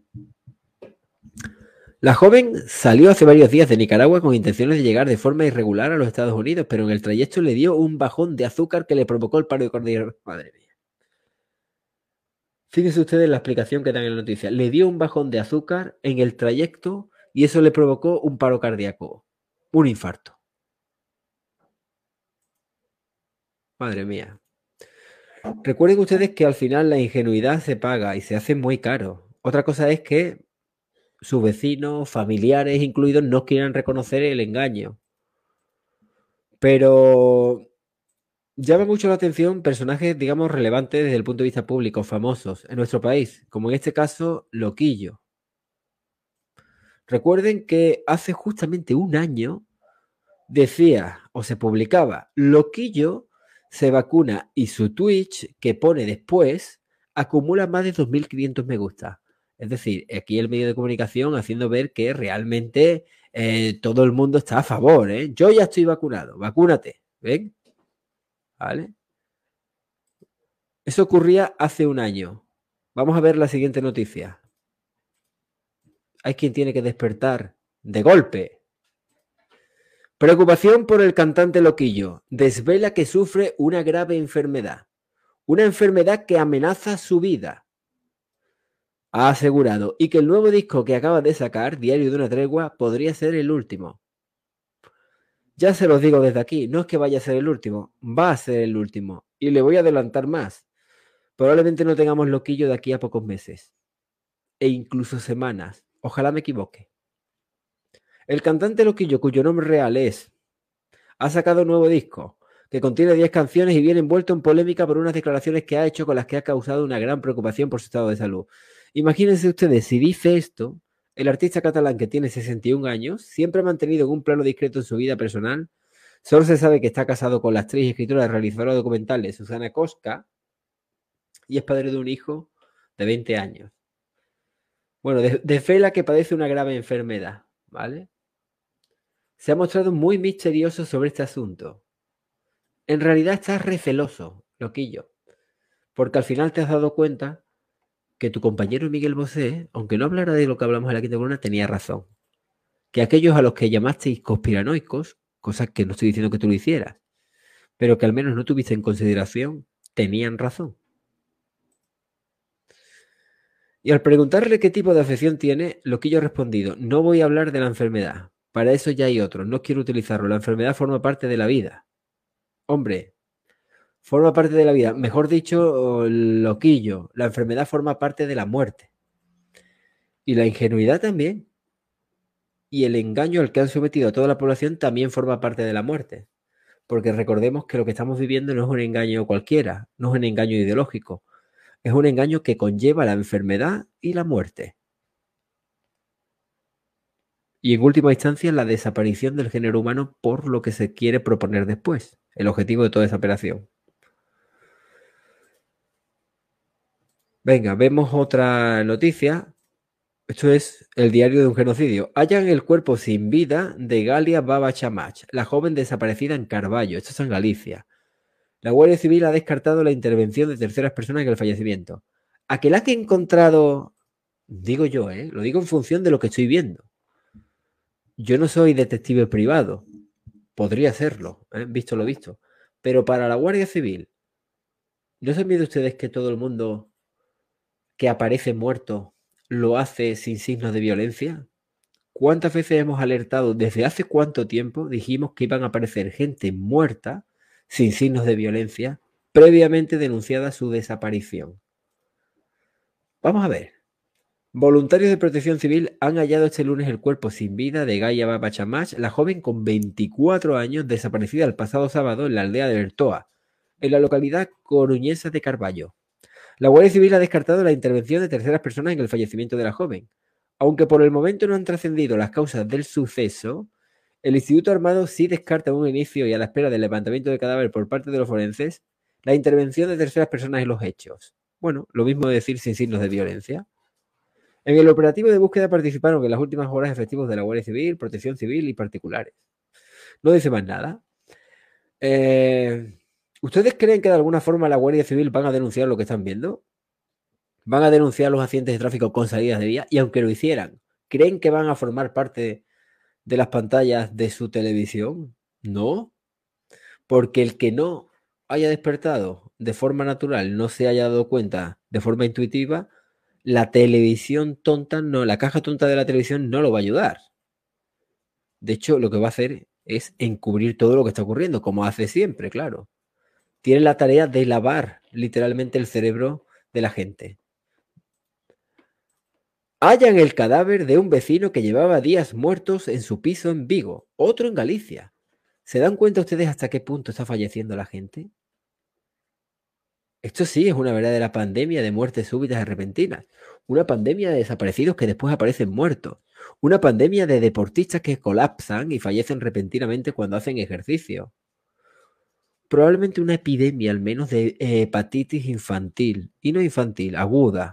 La joven salió hace varios días de Nicaragua con intenciones de llegar de forma irregular a los Estados Unidos, pero en el trayecto le dio un bajón de azúcar que le provocó el paro cardíaco. Madre mía. Fíjense ustedes la explicación que dan en la noticia. Le dio un bajón de azúcar en el trayecto y eso le provocó un paro cardíaco, un infarto. Madre mía. Recuerden ustedes que al final la ingenuidad se paga y se hace muy caro. Otra cosa es que sus vecinos, familiares incluidos, no quieran reconocer el engaño. Pero llama mucho la atención personajes, digamos, relevantes desde el punto de vista público, famosos en nuestro país, como en este caso Loquillo. Recuerden que hace justamente un año decía o se publicaba: Loquillo se vacuna y su Twitch que pone después acumula más de 2.500 me gusta. Es decir, aquí el medio de comunicación haciendo ver que realmente todo el mundo está a favor. Yo ya estoy vacunado, vacúnate. ¿Ven? ¿Vale? Eso ocurría hace un año. Vamos a ver la siguiente noticia. Hay quien tiene que despertar de golpe. Preocupación por el cantante Loquillo. Desvela que sufre una grave enfermedad. Una enfermedad que amenaza su vida. Ha asegurado y que el nuevo disco que acaba de sacar, Diario de una tregua, podría ser el último. Ya se los digo desde aquí, no es que vaya a ser el último, va a ser el último. Y le voy a adelantar más. Probablemente no tengamos Loquillo de aquí a pocos meses. E incluso semanas. Ojalá me equivoque. El cantante Loquillo, cuyo nombre real ha sacado un nuevo disco que contiene 10 canciones y viene envuelto en polémica por unas declaraciones que ha hecho con las que ha causado una gran preocupación por su estado de salud. Imagínense ustedes, si dice esto, el artista catalán que tiene 61 años, siempre ha mantenido en un plano discreto en su vida personal. Solo se sabe que está casado con la actriz y escritora y realizadora de documentales Susana Cosca y es padre de un hijo de 20 años. Bueno, desvela que padece una grave enfermedad, ¿vale? Se ha mostrado muy misterioso sobre este asunto. En realidad estás receloso, Loquillo, porque al final te has dado cuenta que tu compañero Miguel Bosé, aunque no hablara de lo que hablamos en la Quinta Columna, tenía razón. Que aquellos a los que llamasteis conspiranoicos, cosas que no estoy diciendo que tú lo hicieras, pero que al menos no tuviste en consideración, tenían razón. Y al preguntarle qué tipo de afección tiene, Loquillo ha respondido: no voy a hablar de la enfermedad, para eso ya hay otros, no quiero utilizarlo, la enfermedad forma parte de la vida. Hombre, forma parte de la vida. Mejor dicho, Loquillo, la enfermedad forma parte de la muerte. Y la ingenuidad también. Y el engaño al que han sometido a toda la población también forma parte de la muerte. Porque recordemos que lo que estamos viviendo no es un engaño cualquiera, no es un engaño ideológico. Es un engaño que conlleva la enfermedad y la muerte. Y en última instancia, la desaparición del género humano por lo que se quiere proponer después. El objetivo de toda esa operación. Venga, vemos otra noticia. Esto es el diario de un genocidio. Hallan el cuerpo sin vida de Galia Baba Chamach, la joven desaparecida en Carballo. Esto es en Galicia. La Guardia Civil ha descartado la intervención de terceras personas en el fallecimiento. Aquel que he encontrado, digo yo, lo digo en función de lo que estoy viendo. Yo no soy detective privado. Podría serlo, visto lo visto. Pero para la Guardia Civil, ¿no se mide ustedes que todo el mundo que aparece muerto lo hace sin signos de violencia? ¿Cuántas veces hemos alertado? ¿Desde hace cuánto tiempo dijimos que iban a aparecer gente muerta sin signos de violencia previamente denunciada su desaparición? Vamos a ver. Voluntarios de Protección Civil han hallado este lunes el cuerpo sin vida de Gaia Baba Chamach, la joven con 24 años desaparecida el pasado sábado en la aldea de Bertoa, en la localidad coruñesa de Carballo. La Guardia Civil ha descartado la intervención de terceras personas en el fallecimiento de la joven. Aunque por el momento no han trascendido las causas del suceso, el Instituto Armado sí descarta en un inicio y a la espera del levantamiento de cadáver por parte de los forenses la intervención de terceras personas en los hechos. Bueno, lo mismo decir sin signos de violencia. En el operativo de búsqueda participaron en las últimas horas efectivos de la Guardia Civil, Protección Civil y particulares. No dice más nada. ¿Ustedes creen que de alguna forma la Guardia Civil van a denunciar lo que están viendo? ¿Van a denunciar los accidentes de tráfico con salidas de vía? Y aunque lo hicieran, ¿creen que van a formar parte de las pantallas de su televisión? No. Porque el que no haya despertado de forma natural, no se haya dado cuenta de forma intuitiva, la televisión tonta, no, la caja tonta de la televisión no lo va a ayudar. De hecho, lo que va a hacer es encubrir todo lo que está ocurriendo, como hace siempre, claro. Tiene la tarea de lavar literalmente el cerebro de la gente. Hallan el cadáver de un vecino que llevaba días muertos en su piso en Vigo, otro en Galicia. ¿Se dan cuenta ustedes hasta qué punto está falleciendo la gente? Esto sí es una verdadera pandemia de muertes súbitas y repentinas. Una pandemia de desaparecidos que después aparecen muertos. Una pandemia de deportistas que colapsan y fallecen repentinamente cuando hacen ejercicio. Probablemente una epidemia al menos de hepatitis infantil. Y no infantil, aguda.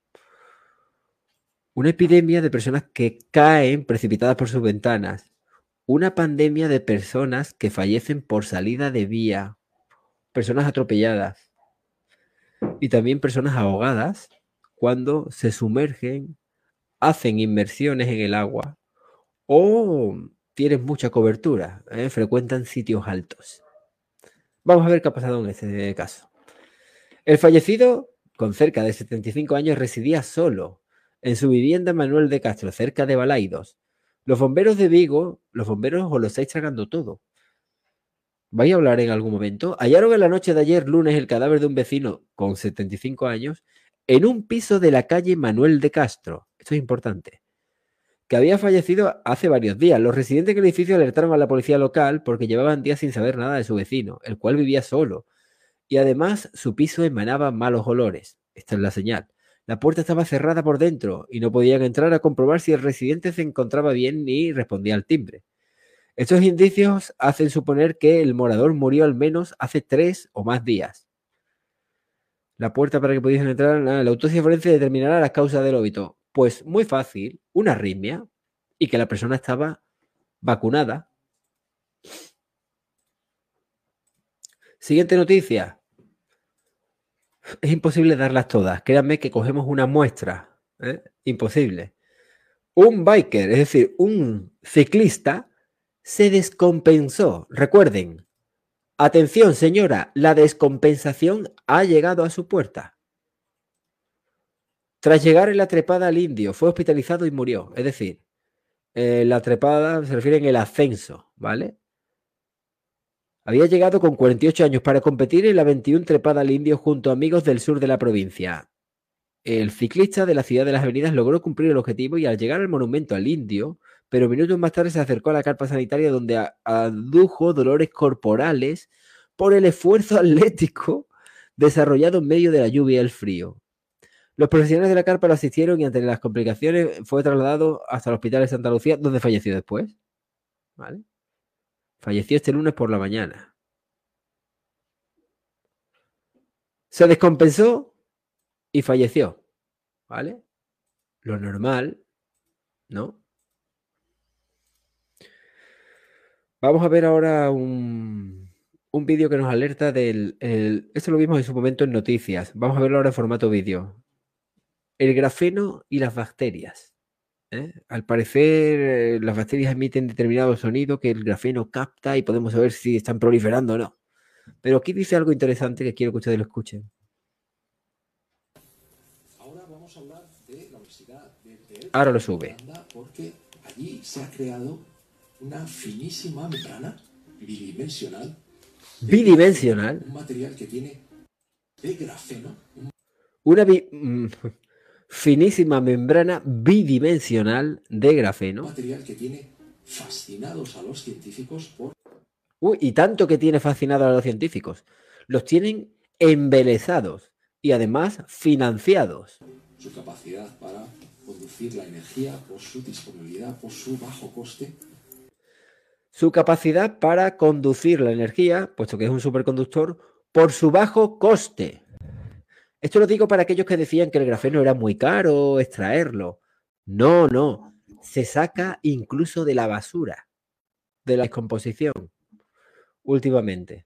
Una epidemia de personas que caen precipitadas por sus ventanas. Una pandemia de personas que fallecen por salida de vía. Personas atropelladas. Y también personas ahogadas cuando se sumergen, hacen inmersiones en el agua o tienen mucha cobertura, frecuentan sitios altos. Vamos a ver qué ha pasado en este caso. El fallecido, con cerca de 75 años, residía solo en su vivienda Manuel de Castro, cerca de Balaidos. Los bomberos de Vigo, los bomberos os lo estáis tragando todo. ¿Vais a hablar en algún momento? Hallaron en la noche de ayer lunes el cadáver de un vecino con 75 años en un piso de la calle Manuel de Castro. Esto es importante. Que había fallecido hace varios días. Los residentes del edificio alertaron a la policía local porque llevaban días sin saber nada de su vecino, el cual vivía solo. Y además su piso emanaba malos olores. Esta es la señal. La puerta estaba cerrada por dentro y no podían entrar a comprobar si el residente se encontraba bien ni respondía al timbre. Estos indicios hacen suponer que el morador murió al menos hace 3 o más días. La puerta para que pudiesen entrar, la autopsia forense determinará las causas del óbito. Pues muy fácil, una arritmia y que la persona estaba vacunada. Siguiente noticia. Es imposible darlas todas. Créanme que cogemos una muestra. Imposible. Un biker, es decir, un ciclista, se descompensó. Recuerden, atención señora, la descompensación ha llegado a su puerta. Tras llegar en la trepada al Indio, fue hospitalizado y murió. Es decir, la trepada se refiere en el ascenso, ¿vale? Había llegado con 48 años para competir en la 21 trepada al Indio junto a amigos del sur de la provincia. El ciclista de la Ciudad de las Avenidas logró cumplir el objetivo y al llegar al monumento al Indio, pero minutos más tarde se acercó a la carpa sanitaria donde adujo dolores corporales por el esfuerzo atlético desarrollado en medio de la lluvia y el frío. Los profesionales de la carpa lo asistieron y ante las complicaciones fue trasladado hasta el hospital de Santa Lucía, donde falleció después. ¿Vale? Falleció este lunes por la mañana. Se descompensó y falleció. ¿Vale? Lo normal, ¿no? Vamos a ver ahora un vídeo que nos alerta del... esto lo vimos en su momento en noticias. Vamos a verlo ahora en formato vídeo. El grafeno y las bacterias. Al parecer, las bacterias emiten determinado sonido que el grafeno capta y podemos saber si están proliferando o no. Pero aquí dice algo interesante que quiero que ustedes lo escuchen. Ahora vamos a hablar de la Universidad de Ahora lo sube. Porque allí se ha creado una finísima membrana bidimensional. Bidimensional. Un material que tiene de grafeno. Una finísima membrana bidimensional de grafeno. Un material que tiene fascinados a los científicos por... Uy, y tanto que tiene fascinados a los científicos. Los tienen embelesados y además financiados. Su capacidad para conducir la energía, por su disponibilidad, por su bajo coste. Su capacidad para conducir la energía, puesto que es un superconductor, por su bajo coste. Esto lo digo para aquellos que decían que el grafeno era muy caro extraerlo. No, no. Se saca incluso de la basura, de la descomposición, últimamente.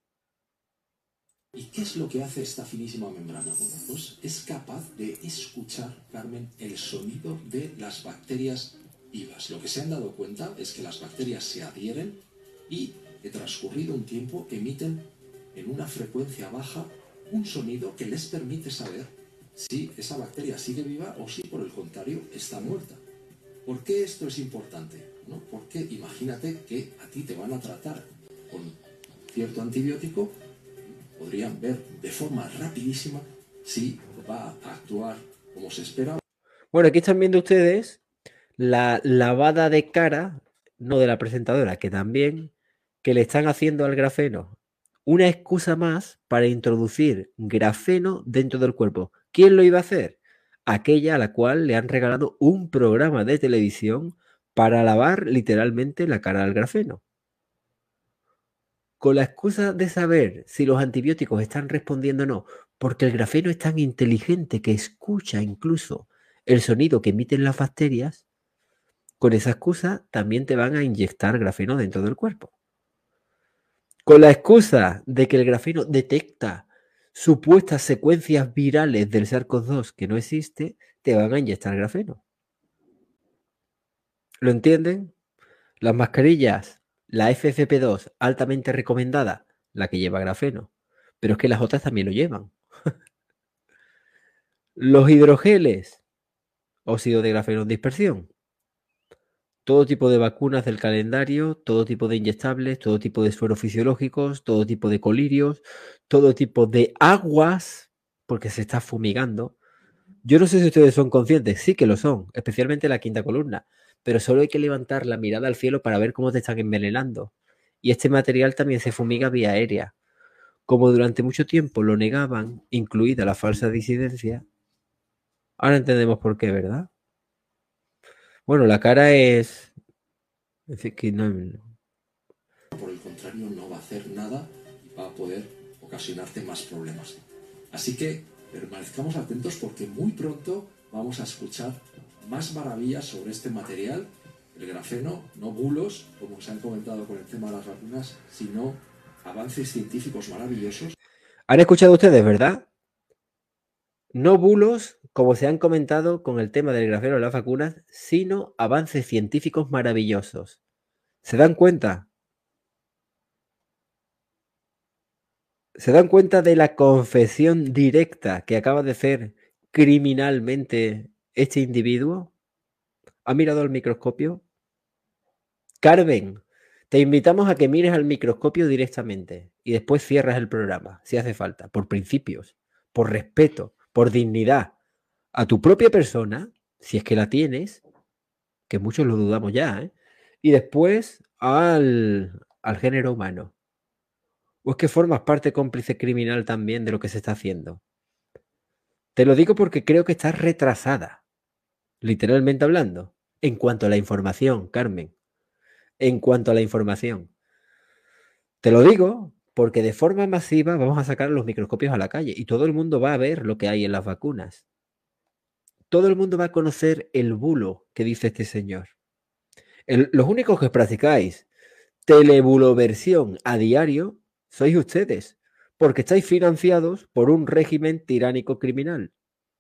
¿Y qué es lo que hace esta finísima membrana? Bueno, pues es capaz de escuchar, Carmen, el sonido de las bacterias vivas. Lo que se han dado cuenta es que las bacterias se adhieren y, transcurrido un tiempo, emiten en una frecuencia baja un sonido que les permite saber si esa bacteria sigue viva o si, por el contrario, está muerta. ¿Por qué esto es importante? ¿No? Porque imagínate que a ti te van a tratar con cierto antibiótico, podrían ver de forma rapidísima si va a actuar como se espera. Bueno, aquí están viendo ustedes la lavada de cara, no de la presentadora, que también, que le están haciendo al grafeno. Una excusa más para introducir grafeno dentro del cuerpo. ¿Quién lo iba a hacer? Aquella a la cual le han regalado un programa de televisión para lavar literalmente la cara al grafeno. Con la excusa de saber si los antibióticos están respondiendo o no, porque el grafeno es tan inteligente que escucha incluso el sonido que emiten las bacterias, con esa excusa también te van a inyectar grafeno dentro del cuerpo. Con la excusa de que el grafeno detecta supuestas secuencias virales del SARS-CoV-2 que no existe, te van a inyectar grafeno. ¿Lo entienden? Las mascarillas, la FFP2 altamente recomendada, la que lleva grafeno, pero es que las otras también lo llevan. Los hidrogeles, óxido de grafeno en dispersión. Todo tipo de vacunas del calendario, todo tipo de inyectables, todo tipo de sueros fisiológicos, todo tipo de colirios, todo tipo de aguas, porque se está fumigando. Yo no sé si ustedes son conscientes, sí que lo son, especialmente la quinta columna, pero solo hay que levantar la mirada al cielo para ver cómo te están envenenando. Y este material también se fumiga vía aérea. Como durante mucho tiempo lo negaban, incluida la falsa disidencia, ahora entendemos por qué, ¿verdad? Bueno, la cara es... En fin, que no... Por el contrario, no va a hacer nada y va a poder ocasionarte más problemas. Así que permanezcamos atentos porque muy pronto vamos a escuchar más maravillas sobre este material, el grafeno, no bulos, como se han comentado con el tema de las vacunas, sino avances científicos maravillosos. ¿Han escuchado ustedes, verdad? No bulos, como se han comentado con el tema del grafeno de las vacunas, sino avances científicos maravillosos. ¿Se dan cuenta? ¿Se dan cuenta de la confesión directa que acaba de hacer criminalmente este individuo? ¿Ha mirado al microscopio? Carmen, te invitamos a que mires al microscopio directamente y después cierras el programa, si hace falta, por principios, por respeto, por dignidad a tu propia persona, si es que la tienes, que muchos lo dudamos ya, ¿eh? Y después al género humano. ¿O es que formas parte cómplice criminal también de lo que se está haciendo? Te lo digo porque creo que estás retrasada, literalmente hablando, en cuanto a la información, Carmen. En cuanto a la información. Te lo digo porque de forma masiva vamos a sacar los microscopios a la calle y todo el mundo va a ver lo que hay en las vacunas. Todo el mundo va a conocer el bulo que dice este señor. Los únicos que practicáis telebuloversión a diario sois ustedes, porque estáis financiados por un régimen tiránico criminal.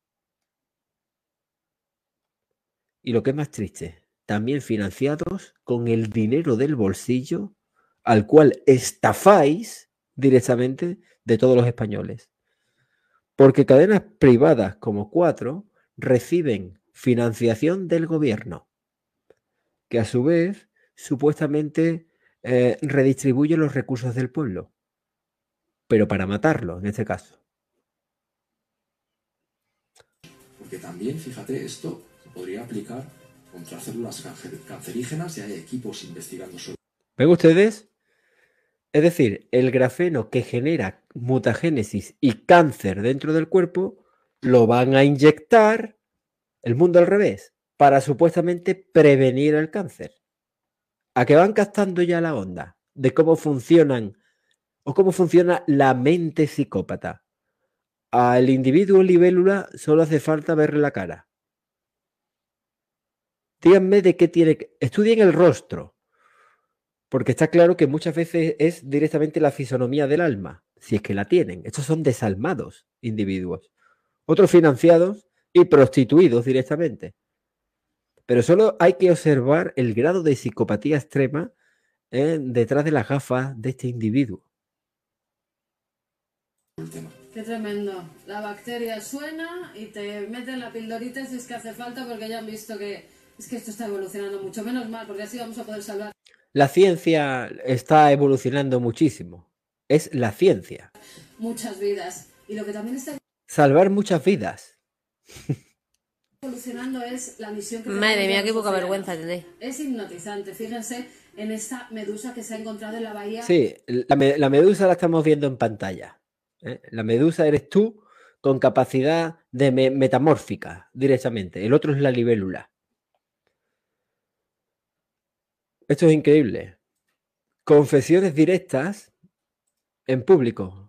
Y lo que es más triste, también financiados con el dinero del bolsillo al cual estafáis directamente de todos los españoles. Porque cadenas privadas como 4 reciben financiación del gobierno. que a su vez supuestamente redistribuye los recursos del pueblo, pero para matarlo en este caso. Porque también, fíjate, esto se podría aplicar contra células cancerígenas y hay equipos investigando sobre... ¿Ven ustedes? Es decir, el grafeno que genera mutagénesis y cáncer dentro del cuerpo lo van a inyectar, el mundo al revés, para supuestamente prevenir el cáncer. ¿A que van captando ya la onda de cómo funcionan o cómo funciona la mente psicópata? Al individuo libélula solo hace falta verle la cara. Díganme de qué tiene que... Estudien el rostro, porque está claro que muchas veces es directamente la fisonomía del alma, si es que la tienen. Estos son desalmados individuos. Otros financiados y prostituidos directamente. Pero solo hay que observar el grado de psicopatía extrema detrás de las gafas de este individuo. Qué tremendo. La bacteria suena y te meten la pildorita si es que hace falta, porque ya han visto que es que esto está evolucionando mucho. Menos mal, porque así vamos a poder salvar. La ciencia está evolucionando muchísimo. Es la ciencia. Muchas vidas. Y lo que también está Salvar muchas vidas. evolucionando es la misión que... Madre mía, qué poca vergüenza tenéis. Es hipnotizante. Fíjense en esta medusa que se ha encontrado en la bahía. Sí, la medusa la estamos viendo en pantalla. La medusa eres tú con capacidad de metamórfica directamente. El otro es la libélula. Esto es increíble. Confesiones directas en público.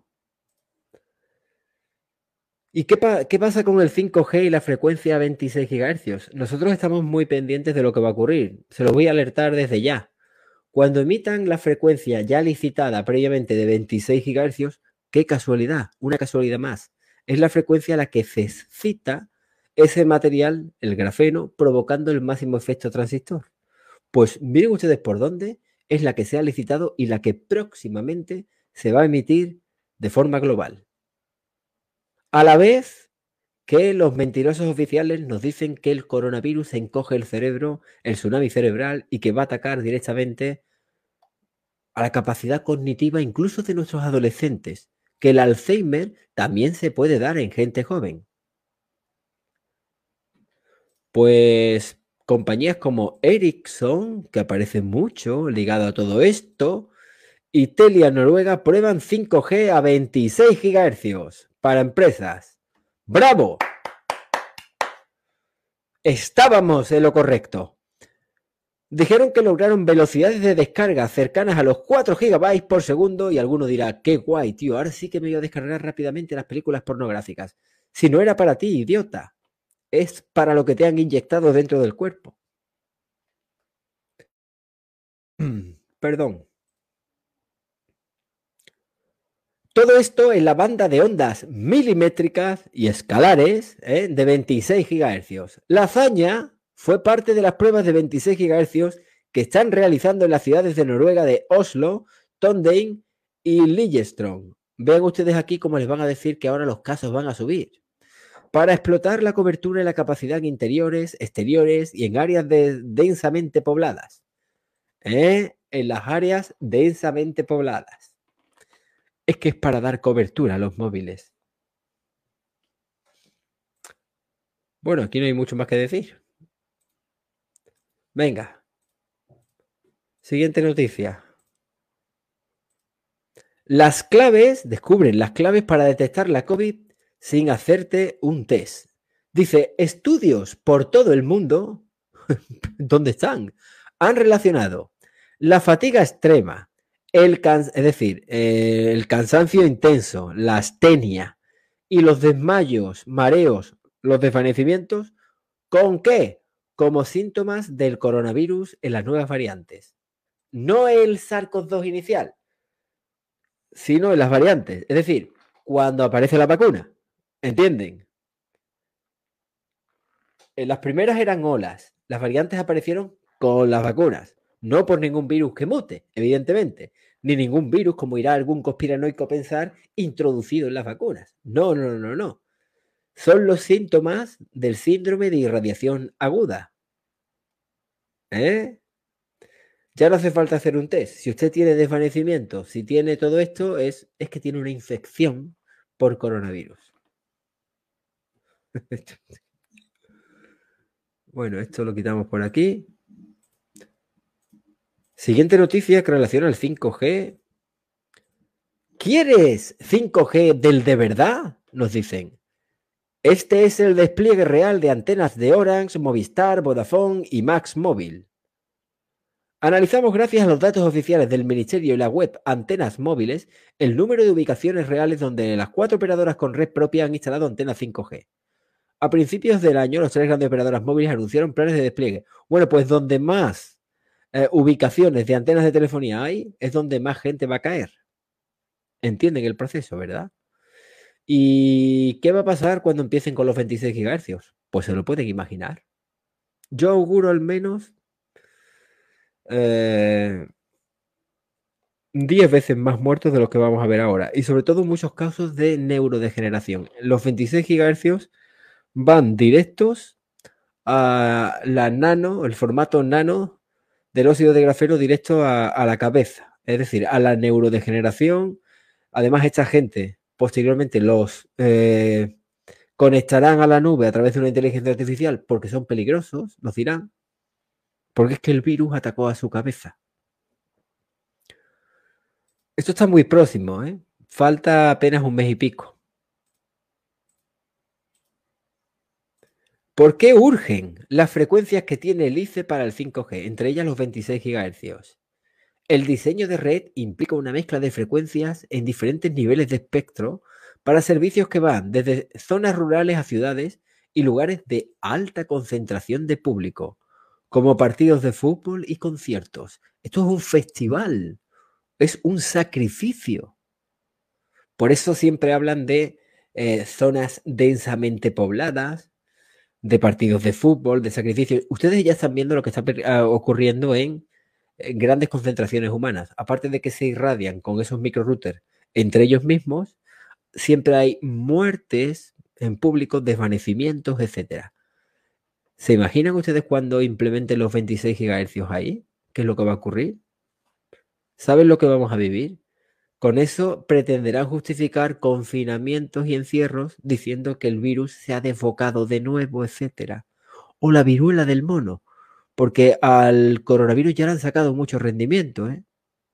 ¿Y qué pasa con el 5G y la frecuencia 26 GHz? Nosotros estamos muy pendientes de lo que va a ocurrir. Se los voy a alertar desde ya. Cuando emitan la frecuencia ya licitada previamente de 26 GHz, qué casualidad, una casualidad más. Es la frecuencia a la que se excita ese material, el grafeno, provocando el máximo efecto transistor. Pues miren ustedes por dónde es la que se ha licitado y la que próximamente se va a emitir de forma global. A la vez que los mentirosos oficiales nos dicen que el coronavirus encoge el cerebro, el tsunami cerebral, y que va a atacar directamente a la capacidad cognitiva incluso de nuestros adolescentes, que el Alzheimer también se puede dar en gente joven. Pues compañías como Ericsson, que aparecen mucho ligado a todo esto, y Telia Noruega prueban 5G a 26 GHz para empresas. ¡Bravo! Estábamos en lo correcto. Dijeron que lograron velocidades de descarga cercanas a los 4 GB por segundo y alguno dirá, qué guay, tío, ahora sí que me voy a descargar rápidamente las películas pornográficas. Si no era para ti, idiota, es para lo que te han inyectado dentro del cuerpo. Perdón. Todo esto en la banda de ondas milimétricas y escalares de 26 GHz. La hazaña fue parte de las pruebas de 26 GHz que están realizando en las ciudades de Noruega de Oslo, Trondheim y Lillestrøm. Vean ustedes aquí cómo les van a decir que ahora los casos van a subir. Para explotar la cobertura y la capacidad en interiores, exteriores y en áreas densamente pobladas. En las áreas densamente pobladas. Es que es para dar cobertura a los móviles. Bueno, aquí no hay mucho más que decir. Venga. Siguiente noticia. Las claves, descubren las claves para detectar la COVID sin hacerte un test. Dice, estudios por todo el mundo, ¿dónde están? Han relacionado la fatiga extrema, el cansancio intenso, la astenia y los desmayos, mareos, los desvanecimientos, ¿con qué? Como síntomas del coronavirus en las nuevas variantes. No el SARS-CoV-2 inicial, sino en las variantes. Es decir, cuando aparece la vacuna. ¿Entienden? En las primeras eran olas. Las variantes aparecieron con las vacunas. No por ningún virus que mute, evidentemente. Ni ningún virus, como irá algún conspiranoico a pensar, introducido en las vacunas. No, no, no, no. Son los síntomas del síndrome de irradiación aguda. Ya no hace falta hacer un test. Si usted tiene desvanecimiento, si tiene todo esto, es que tiene una infección por coronavirus. Bueno, esto lo quitamos por aquí. Siguiente noticia que relaciona al 5G. ¿Quieres 5G del de verdad? Nos dicen. Este es el despliegue real de antenas de Orange, Movistar, Vodafone y Max Móvil. Analizamos, gracias a los datos oficiales del Ministerio y la web Antenas Móviles, el número de ubicaciones reales donde las 4 operadoras con red propia han instalado antenas 5G. A principios del año, las 3 grandes operadoras móviles anunciaron planes de despliegue. Bueno, pues donde más ubicaciones de antenas de telefonía hay, es donde más gente va a caer. Entienden el proceso, ¿verdad? ¿Y qué va a pasar cuando empiecen con los 26 GHz? Pues se lo pueden imaginar. Yo auguro al menos 10 veces más muertos de los que vamos a ver ahora. Y sobre todo muchos casos de neurodegeneración. Los 26 GHz van directos a la nano, el formato nano del óxido de grafeno directo a la cabeza. Es decir, a la neurodegeneración. Además, esta gente posteriormente los conectarán a la nube a través de una inteligencia artificial porque son peligrosos, nos dirán, porque es que el virus atacó a su cabeza. Esto está muy próximo, ¿eh? Falta apenas un mes y pico. ¿Por qué urgen las frecuencias que tiene el ICE para el 5G, entre ellas los 26 GHz? El diseño de red implica una mezcla de frecuencias en diferentes niveles de espectro para servicios que van desde zonas rurales a ciudades y lugares de alta concentración de público, como partidos de fútbol y conciertos. Esto es un festival, es un sacrificio. Por eso siempre hablan de zonas densamente pobladas, de partidos de fútbol, de sacrificios. Ustedes ya están viendo lo que está ocurriendo en grandes concentraciones humanas. Aparte de que se irradian con esos microrouters entre ellos mismos, siempre hay muertes en público, desvanecimientos, etc. ¿Se imaginan ustedes cuando implementen los 26 GHz ahí? ¿Qué es lo que va a ocurrir? ¿Saben lo que vamos a vivir? Con eso pretenderán justificar confinamientos y encierros diciendo que el virus se ha desbocado de nuevo, etc. O la viruela del mono, porque al coronavirus ya le han sacado mucho rendimiento, ¿eh?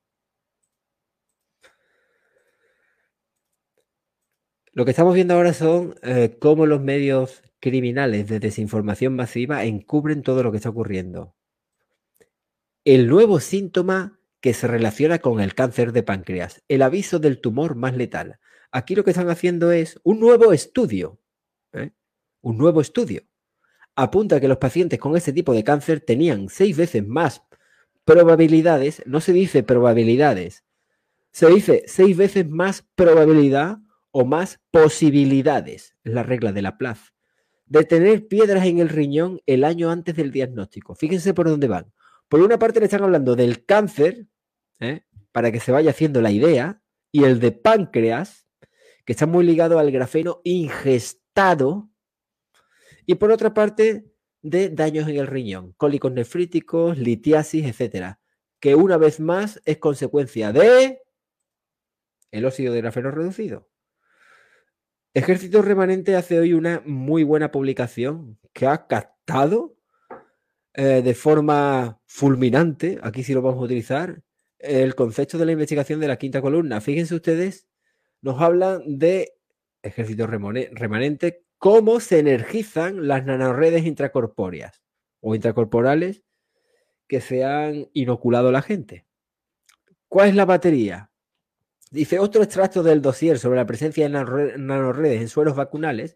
Lo que estamos viendo ahora son cómo los medios criminales de desinformación masiva encubren todo lo que está ocurriendo. El nuevo síntoma que se relaciona con el cáncer de páncreas, el aviso del tumor más letal. Aquí lo que están haciendo es un nuevo estudio. Un nuevo estudio. Apunta que los pacientes con este tipo de cáncer tenían 6 veces más probabilidades, no se dice probabilidades, se dice 6 veces más probabilidad o más posibilidades, es la regla de Laplace, de tener piedras en el riñón el año antes del diagnóstico. Fíjense por dónde van. Por una parte le están hablando del cáncer, para que se vaya haciendo la idea, y el de páncreas, que está muy ligado al grafeno ingestado, y por otra parte de daños en el riñón, cólicos nefríticos, litiasis, etcétera, que una vez más es consecuencia de el óxido de grafeno reducido. Ejército Remanente hace hoy una muy buena publicación que ha captado de forma fulminante, aquí sí lo vamos a utilizar, el concepto de la investigación de la quinta columna. Fíjense ustedes, nos hablan de Ejército Remanente, cómo se energizan las nanorredes intracorpóreas o intracorporales que se han inoculado a la gente. ¿Cuál es la batería? Dice, otro extracto del dossier sobre la presencia de nanorredes en sueros vacunales.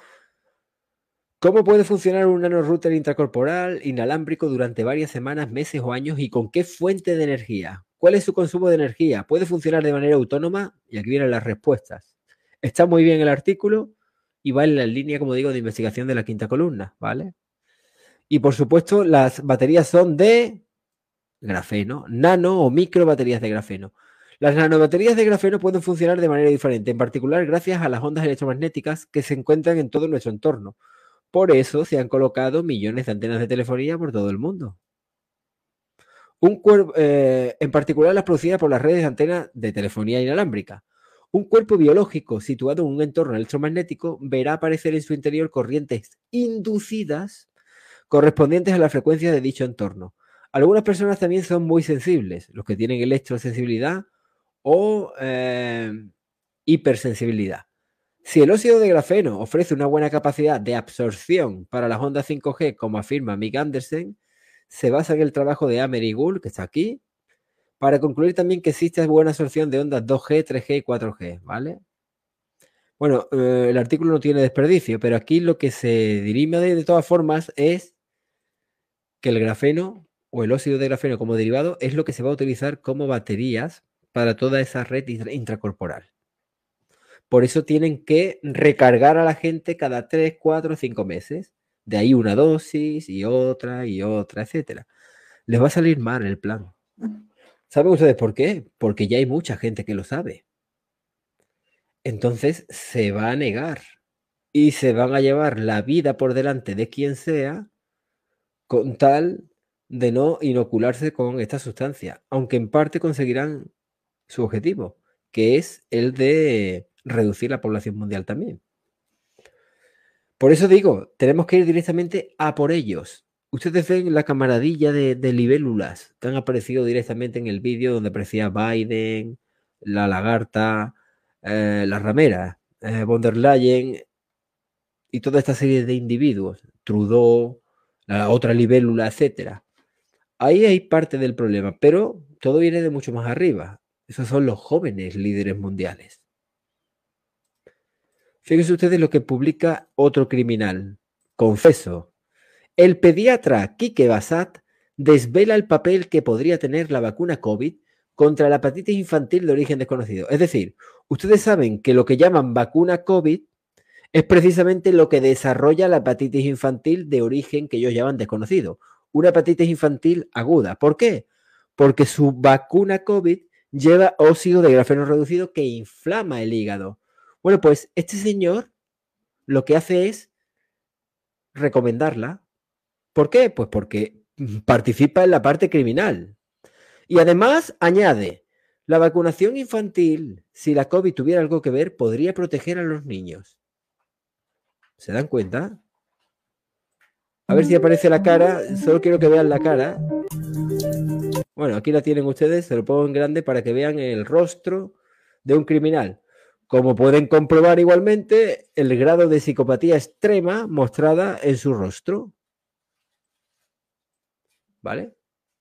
¿Cómo puede funcionar un nanorouter intracorporal inalámbrico durante varias semanas, meses o años y con qué fuente de energía? ¿Cuál es su consumo de energía? ¿Puede funcionar de manera autónoma? Y aquí vienen las respuestas. Está muy bien el artículo y va en la línea, como digo, de investigación de la quinta columna, ¿vale? Y por supuesto, las baterías son de grafeno, nano o micro baterías de grafeno. Las nanobaterías de grafeno pueden funcionar de manera diferente, en particular gracias a las ondas electromagnéticas que se encuentran en todo nuestro entorno. Por eso se han colocado millones de antenas de telefonía por todo el mundo. En particular las producidas por las redes de antenas de telefonía inalámbrica. Un cuerpo biológico situado en un entorno electromagnético verá aparecer en su interior corrientes inducidas correspondientes a la frecuencia de dicho entorno. Algunas personas también son muy sensibles, los que tienen electrosensibilidad o hipersensibilidad. Si el óxido de grafeno ofrece una buena capacidad de absorción para las ondas 5G, como afirma Mick Andersen, se basa en el trabajo de Amer y Gould, que está aquí, para concluir también que existe buena absorción de ondas 2G, 3G y 4G, ¿vale? Bueno, el artículo no tiene desperdicio, pero aquí lo que se dirime de todas formas es que el grafeno o el óxido de grafeno como derivado es lo que se va a utilizar como baterías para toda esa red intracorporal. Por eso tienen que recargar a la gente cada 3, 4, 5 meses. De ahí una dosis y otra, etc. Les va a salir mal el plan. ¿Saben ustedes por qué? Porque ya hay mucha gente que lo sabe. Entonces se va a negar y se van a llevar la vida por delante de quien sea con tal de no inocularse con esta sustancia, aunque en parte conseguirán su objetivo, que es el de reducir la población mundial también. Por eso digo, tenemos que ir directamente a por ellos. Ustedes ven la camaradilla de libélulas que han aparecido directamente en el vídeo donde aparecía Biden, la lagarta, la ramera, von der Leyen y toda esta serie de individuos, Trudeau, la otra libélula, etcétera. Ahí hay parte del problema, pero todo viene de mucho más arriba. Esos son los jóvenes líderes mundiales. Fíjense ustedes lo que publica otro criminal. Confeso. El pediatra Quique Bassat desvela el papel que podría tener la vacuna COVID contra la hepatitis infantil de origen desconocido. Es decir, ustedes saben que lo que llaman vacuna COVID es precisamente lo que desarrolla la hepatitis infantil de origen que ellos llaman desconocido. Una hepatitis infantil aguda. ¿Por qué? Porque su vacuna COVID lleva óxido de grafeno reducido que inflama el hígado. Bueno, pues este señor lo que hace es recomendarla. ¿Por qué? Pues porque participa en la parte criminal. Y además añade, la vacunación infantil, si la COVID tuviera algo que ver, podría proteger a los niños. ¿Se dan cuenta? A ver si aparece la cara. Solo quiero que vean la cara. Bueno, aquí la tienen ustedes. Se lo pongo en grande para que vean el rostro de un criminal. Como pueden comprobar igualmente, el grado de psicopatía extrema mostrada en su rostro. ¿Vale?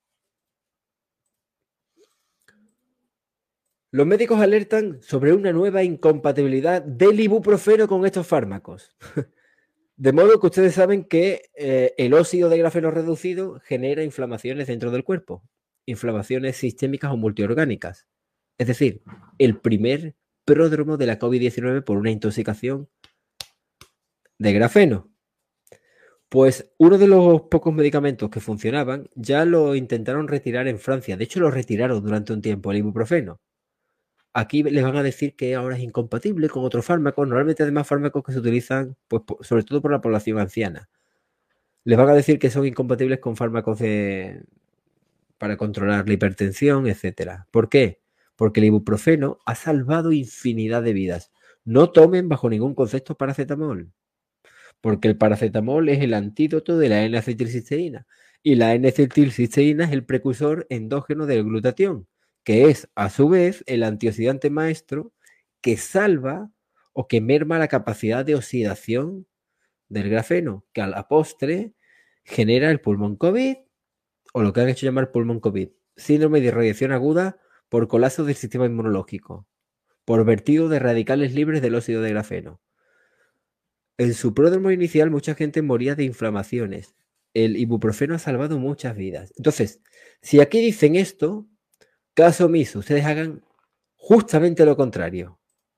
Los médicos alertan sobre una nueva incompatibilidad del ibuprofeno con estos fármacos. De modo que ustedes saben que el óxido de grafeno reducido genera inflamaciones dentro del cuerpo. Inflamaciones sistémicas o multiorgánicas. Es decir, el primer pródromo de la COVID-19 por una intoxicación de grafeno. Pues uno de los pocos medicamentos que funcionaban ya lo intentaron retirar en Francia. De hecho, lo retiraron durante un tiempo, el ibuprofeno. Aquí les van a decir que ahora es incompatible con otros fármacos, normalmente además fármacos que se utilizan pues, sobre todo por la población anciana. Les van a decir que son incompatibles con fármacos para controlar la hipertensión, etc. ¿Por qué? Porque el ibuprofeno ha salvado infinidad de vidas. No tomen bajo ningún concepto paracetamol, porque el paracetamol es el antídoto de la N-acetilcisteína y la N-acetilcisteína es el precursor endógeno del glutatión, que es a su vez el antioxidante maestro que salva o que merma la capacidad de oxidación del grafeno, que a la postre genera el pulmón COVID o lo que han hecho llamar pulmón COVID, síndrome de irradiación aguda por colapso del sistema inmunológico, por vertido de radicales libres del óxido de grafeno. En su pródromo inicial mucha gente moría de inflamaciones. El ibuprofeno ha salvado muchas vidas. Entonces, si aquí dicen esto, caso omiso, ustedes hagan justamente lo contrario.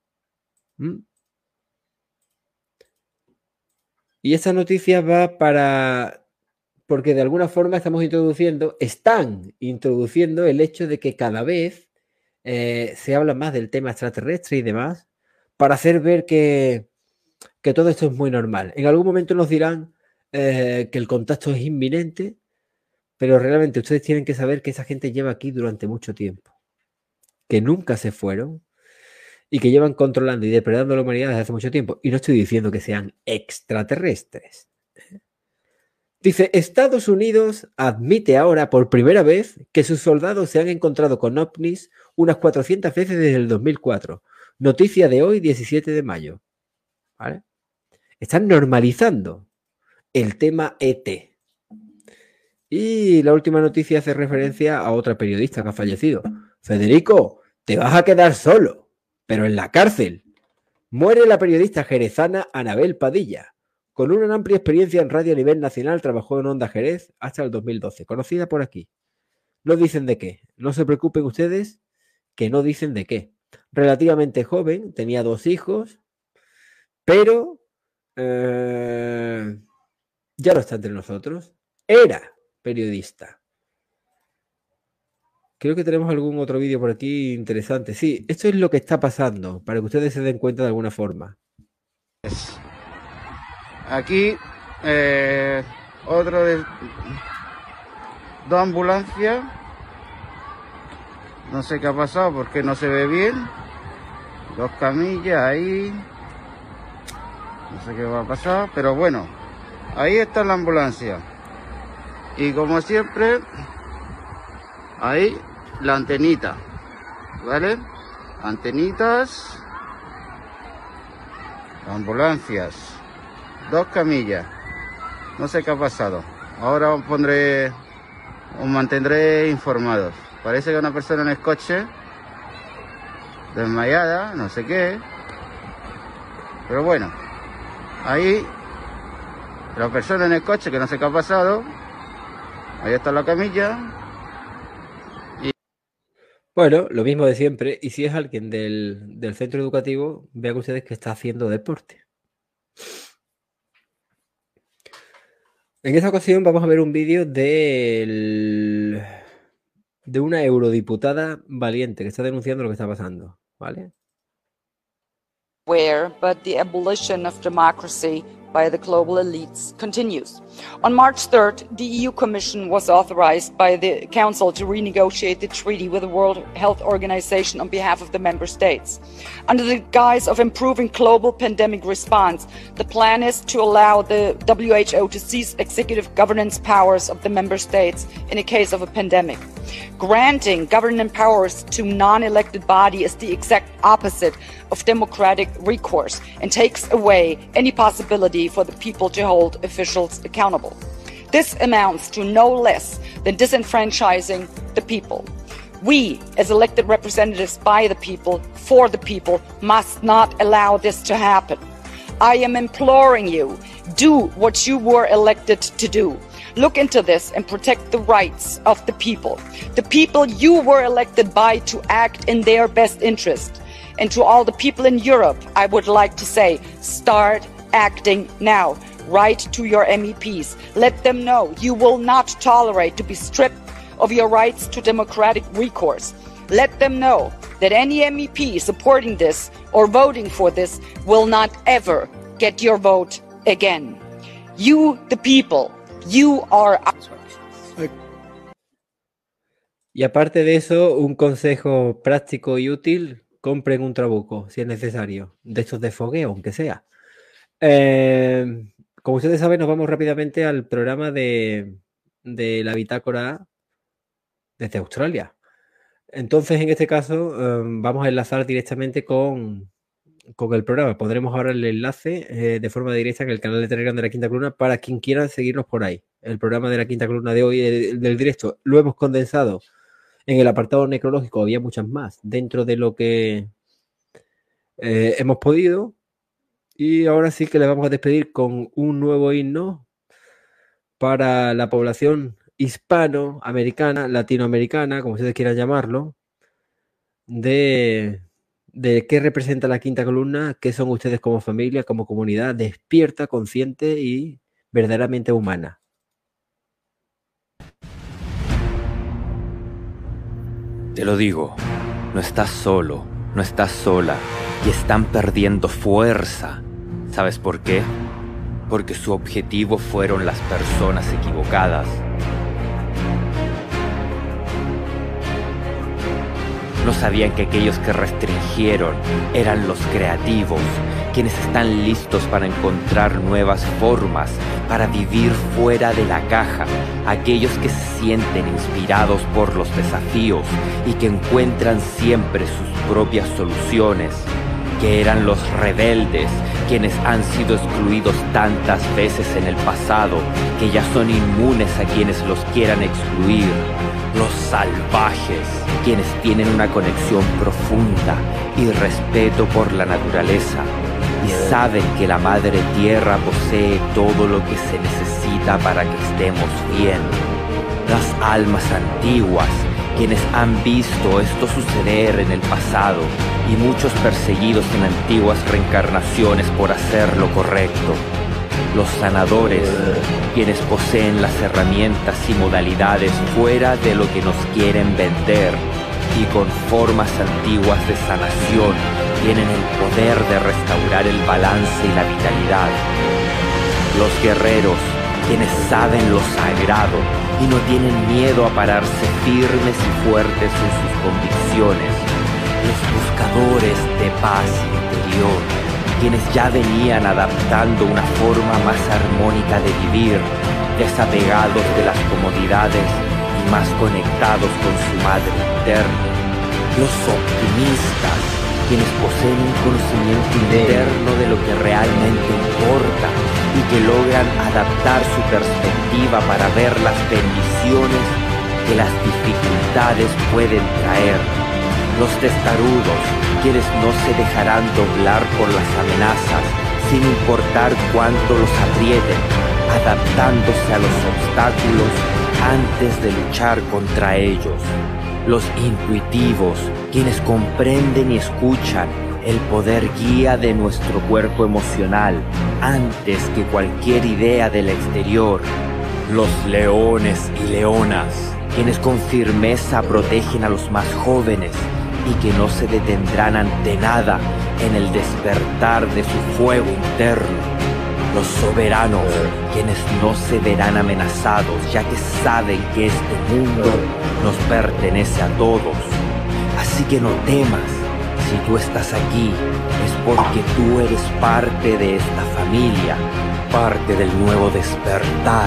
Y esta noticia va porque de alguna forma están introduciendo el hecho de que cada vez se habla más del tema extraterrestre y demás, para hacer ver que todo esto es muy normal. En algún momento nos dirán que el contacto es inminente, pero realmente ustedes tienen que saber que esa gente lleva aquí durante mucho tiempo, que nunca se fueron y que llevan controlando y depredando la humanidad desde hace mucho tiempo. Y no estoy diciendo que sean extraterrestres. Dice, Estados Unidos admite ahora por primera vez que sus soldados se han encontrado con ovnis unas 400 veces desde el 2004. Noticia de hoy, 17 de mayo. ¿Vale? Están normalizando el tema ET. Y la última noticia hace referencia a otra periodista que ha fallecido. Federico, te vas a quedar solo, pero en la cárcel. Muere la periodista jerezana Anabel Padilla. Con una amplia experiencia en radio a nivel nacional, trabajó en Onda Jerez hasta el 2012. Conocida por aquí. No dicen de qué. No se preocupen ustedes que no dicen de qué. Relativamente joven, tenía 2 hijos, pero ya no está entre nosotros. Era periodista. Creo que tenemos algún otro vídeo por aquí interesante. Sí, esto es lo que está pasando, para que ustedes se den cuenta de alguna forma. Aquí otro de 2 ambulancias. No sé qué ha pasado porque no se ve bien. 2 camillas ahí. No sé qué va a pasar, pero bueno, ahí está la ambulancia. Y como siempre, ahí la antenita, ¿vale? Antenitas, ambulancias, 2 camillas. No sé qué ha pasado. Ahora os mantendré informados. Parece que una persona en el coche, desmayada, no sé qué. Pero bueno, ahí la persona en el coche, que no sé qué ha pasado. Ahí está la camilla. Bueno, lo mismo de siempre. Y si es alguien del centro educativo, vean ustedes que está haciendo deporte. En esta ocasión vamos a ver un vídeo de una eurodiputada valiente que está denunciando lo que está pasando, ¿vale? But the abolition of democracy by the global elites continues. On March 3rd, the EU Commission was authorized by the Council to renegotiate the treaty with the World Health Organization on behalf of the member states. Under the guise of improving global pandemic response, the plan is to allow the WHO to seize executive governance powers of the member states in a case of a pandemic. Granting governance powers to non-elected body is the exact opposite of democratic recourse and takes away any possibility for the people to hold officials accountable. This amounts to no less than disenfranchising the people. We, as elected representatives by the people, for the people, must not allow this to happen. I am imploring you, do what you were elected to do. Look into this and protect the rights of the people you were elected by to act in their best interest. And to all the people in Europe, I would like to say, start acting now. Write to your MEPs. Let them know you will not tolerate to be stripped of your rights to democratic recourse. Let them know that any MEP supporting this or voting for this will not ever get your vote again. You, the people, you are... Y aparte de eso, un consejo práctico y útil, compren un trabuco si es necesario, de estos de fogueo, aunque sea. Como ustedes saben, nos vamos rápidamente al programa de la bitácora desde Australia. Entonces, en este caso, vamos a enlazar directamente con el programa. Pondremos ahora el enlace de forma directa en el canal de Telegram de la Quinta Columna para quien quiera seguirnos por ahí. El programa de la Quinta Columna de hoy, del directo, lo hemos condensado en el apartado necrológico. Había muchas más dentro de lo que hemos podido. Y ahora sí que le vamos a despedir con un nuevo himno para la población hispanoamericana, latinoamericana, como ustedes quieran llamarlo, de qué representa la Quinta Columna, qué son ustedes como familia, como comunidad despierta, consciente y verdaderamente humana. Te lo digo, no estás solo, no estás sola y están perdiendo fuerza. ¿Sabes por qué? Porque su objetivo fueron las personas equivocadas. sabían que aquellos que restringieron eran los creativos, quienes están listos para encontrar nuevas formas, para vivir fuera de la caja, aquellos que se sienten inspirados por los desafíos y que encuentran siempre sus propias soluciones, que eran los rebeldes, quienes han sido excluidos tantas veces en el pasado, que ya son inmunes a quienes los quieran excluir, los salvajes, quienes tienen una conexión profunda y respeto por la naturaleza, y saben que la Madre Tierra posee todo lo que se necesita para que estemos bien. Las almas antiguas, quienes han visto esto suceder en el pasado, y muchos perseguidos en antiguas reencarnaciones por hacer lo correcto. Los sanadores, quienes poseen las herramientas y modalidades fuera de lo que nos quieren vender, y con formas antiguas de sanación, tienen el poder de restaurar el balance y la vitalidad. Los guerreros, quienes saben lo sagrado y no tienen miedo a pararse firmes y fuertes en sus convicciones. Los buscadores de paz interior, quienes ya venían adaptando una forma más armónica de vivir, desapegados de las comodidades y más conectados con su madre interna. Los optimistas, quienes poseen un conocimiento interno de lo que realmente importa y que logran adaptar su perspectiva para ver las bendiciones que las dificultades pueden traer. Los testarudos, quienes no se dejarán doblar por las amenazas sin importar cuánto los aprieten, adaptándose a los obstáculos antes de luchar contra ellos. Los intuitivos, quienes comprenden y escuchan el poder guía de nuestro cuerpo emocional antes que cualquier idea del exterior. Los leones y leonas, quienes con firmeza protegen a los más jóvenes y que no se detendrán ante nada en el despertar de su fuego interno. Los soberanos, quienes no se verán amenazados, ya que saben que este mundo nos pertenece a todos. Así que no temas, si tú estás aquí, es porque tú eres parte de esta familia, parte del nuevo despertar.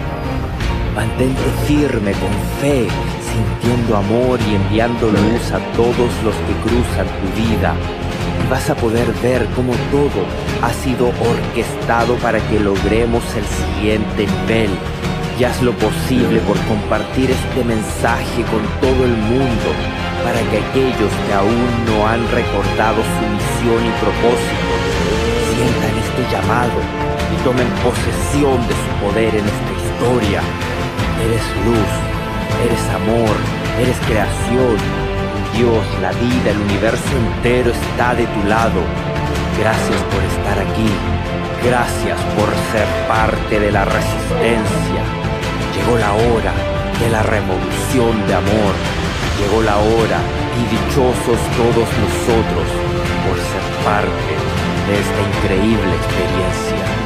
Mantente firme con fe, sintiendo amor y enviando luz a todos los que cruzan tu vida. Y vas a poder ver cómo todo ha sido orquestado para que logremos el siguiente nivel. Y haz lo posible por compartir este mensaje con todo el mundo, para que aquellos que aún no han recordado su misión y propósito sientan este llamado y tomen posesión de su poder en esta historia. Eres luz, eres amor, eres creación. Dios, la vida, el universo entero está de tu lado. Gracias por estar aquí. Gracias por ser parte de la resistencia. Llegó la hora de la revolución de amor. Llegó la hora y dichosos todos nosotros por ser parte de esta increíble experiencia.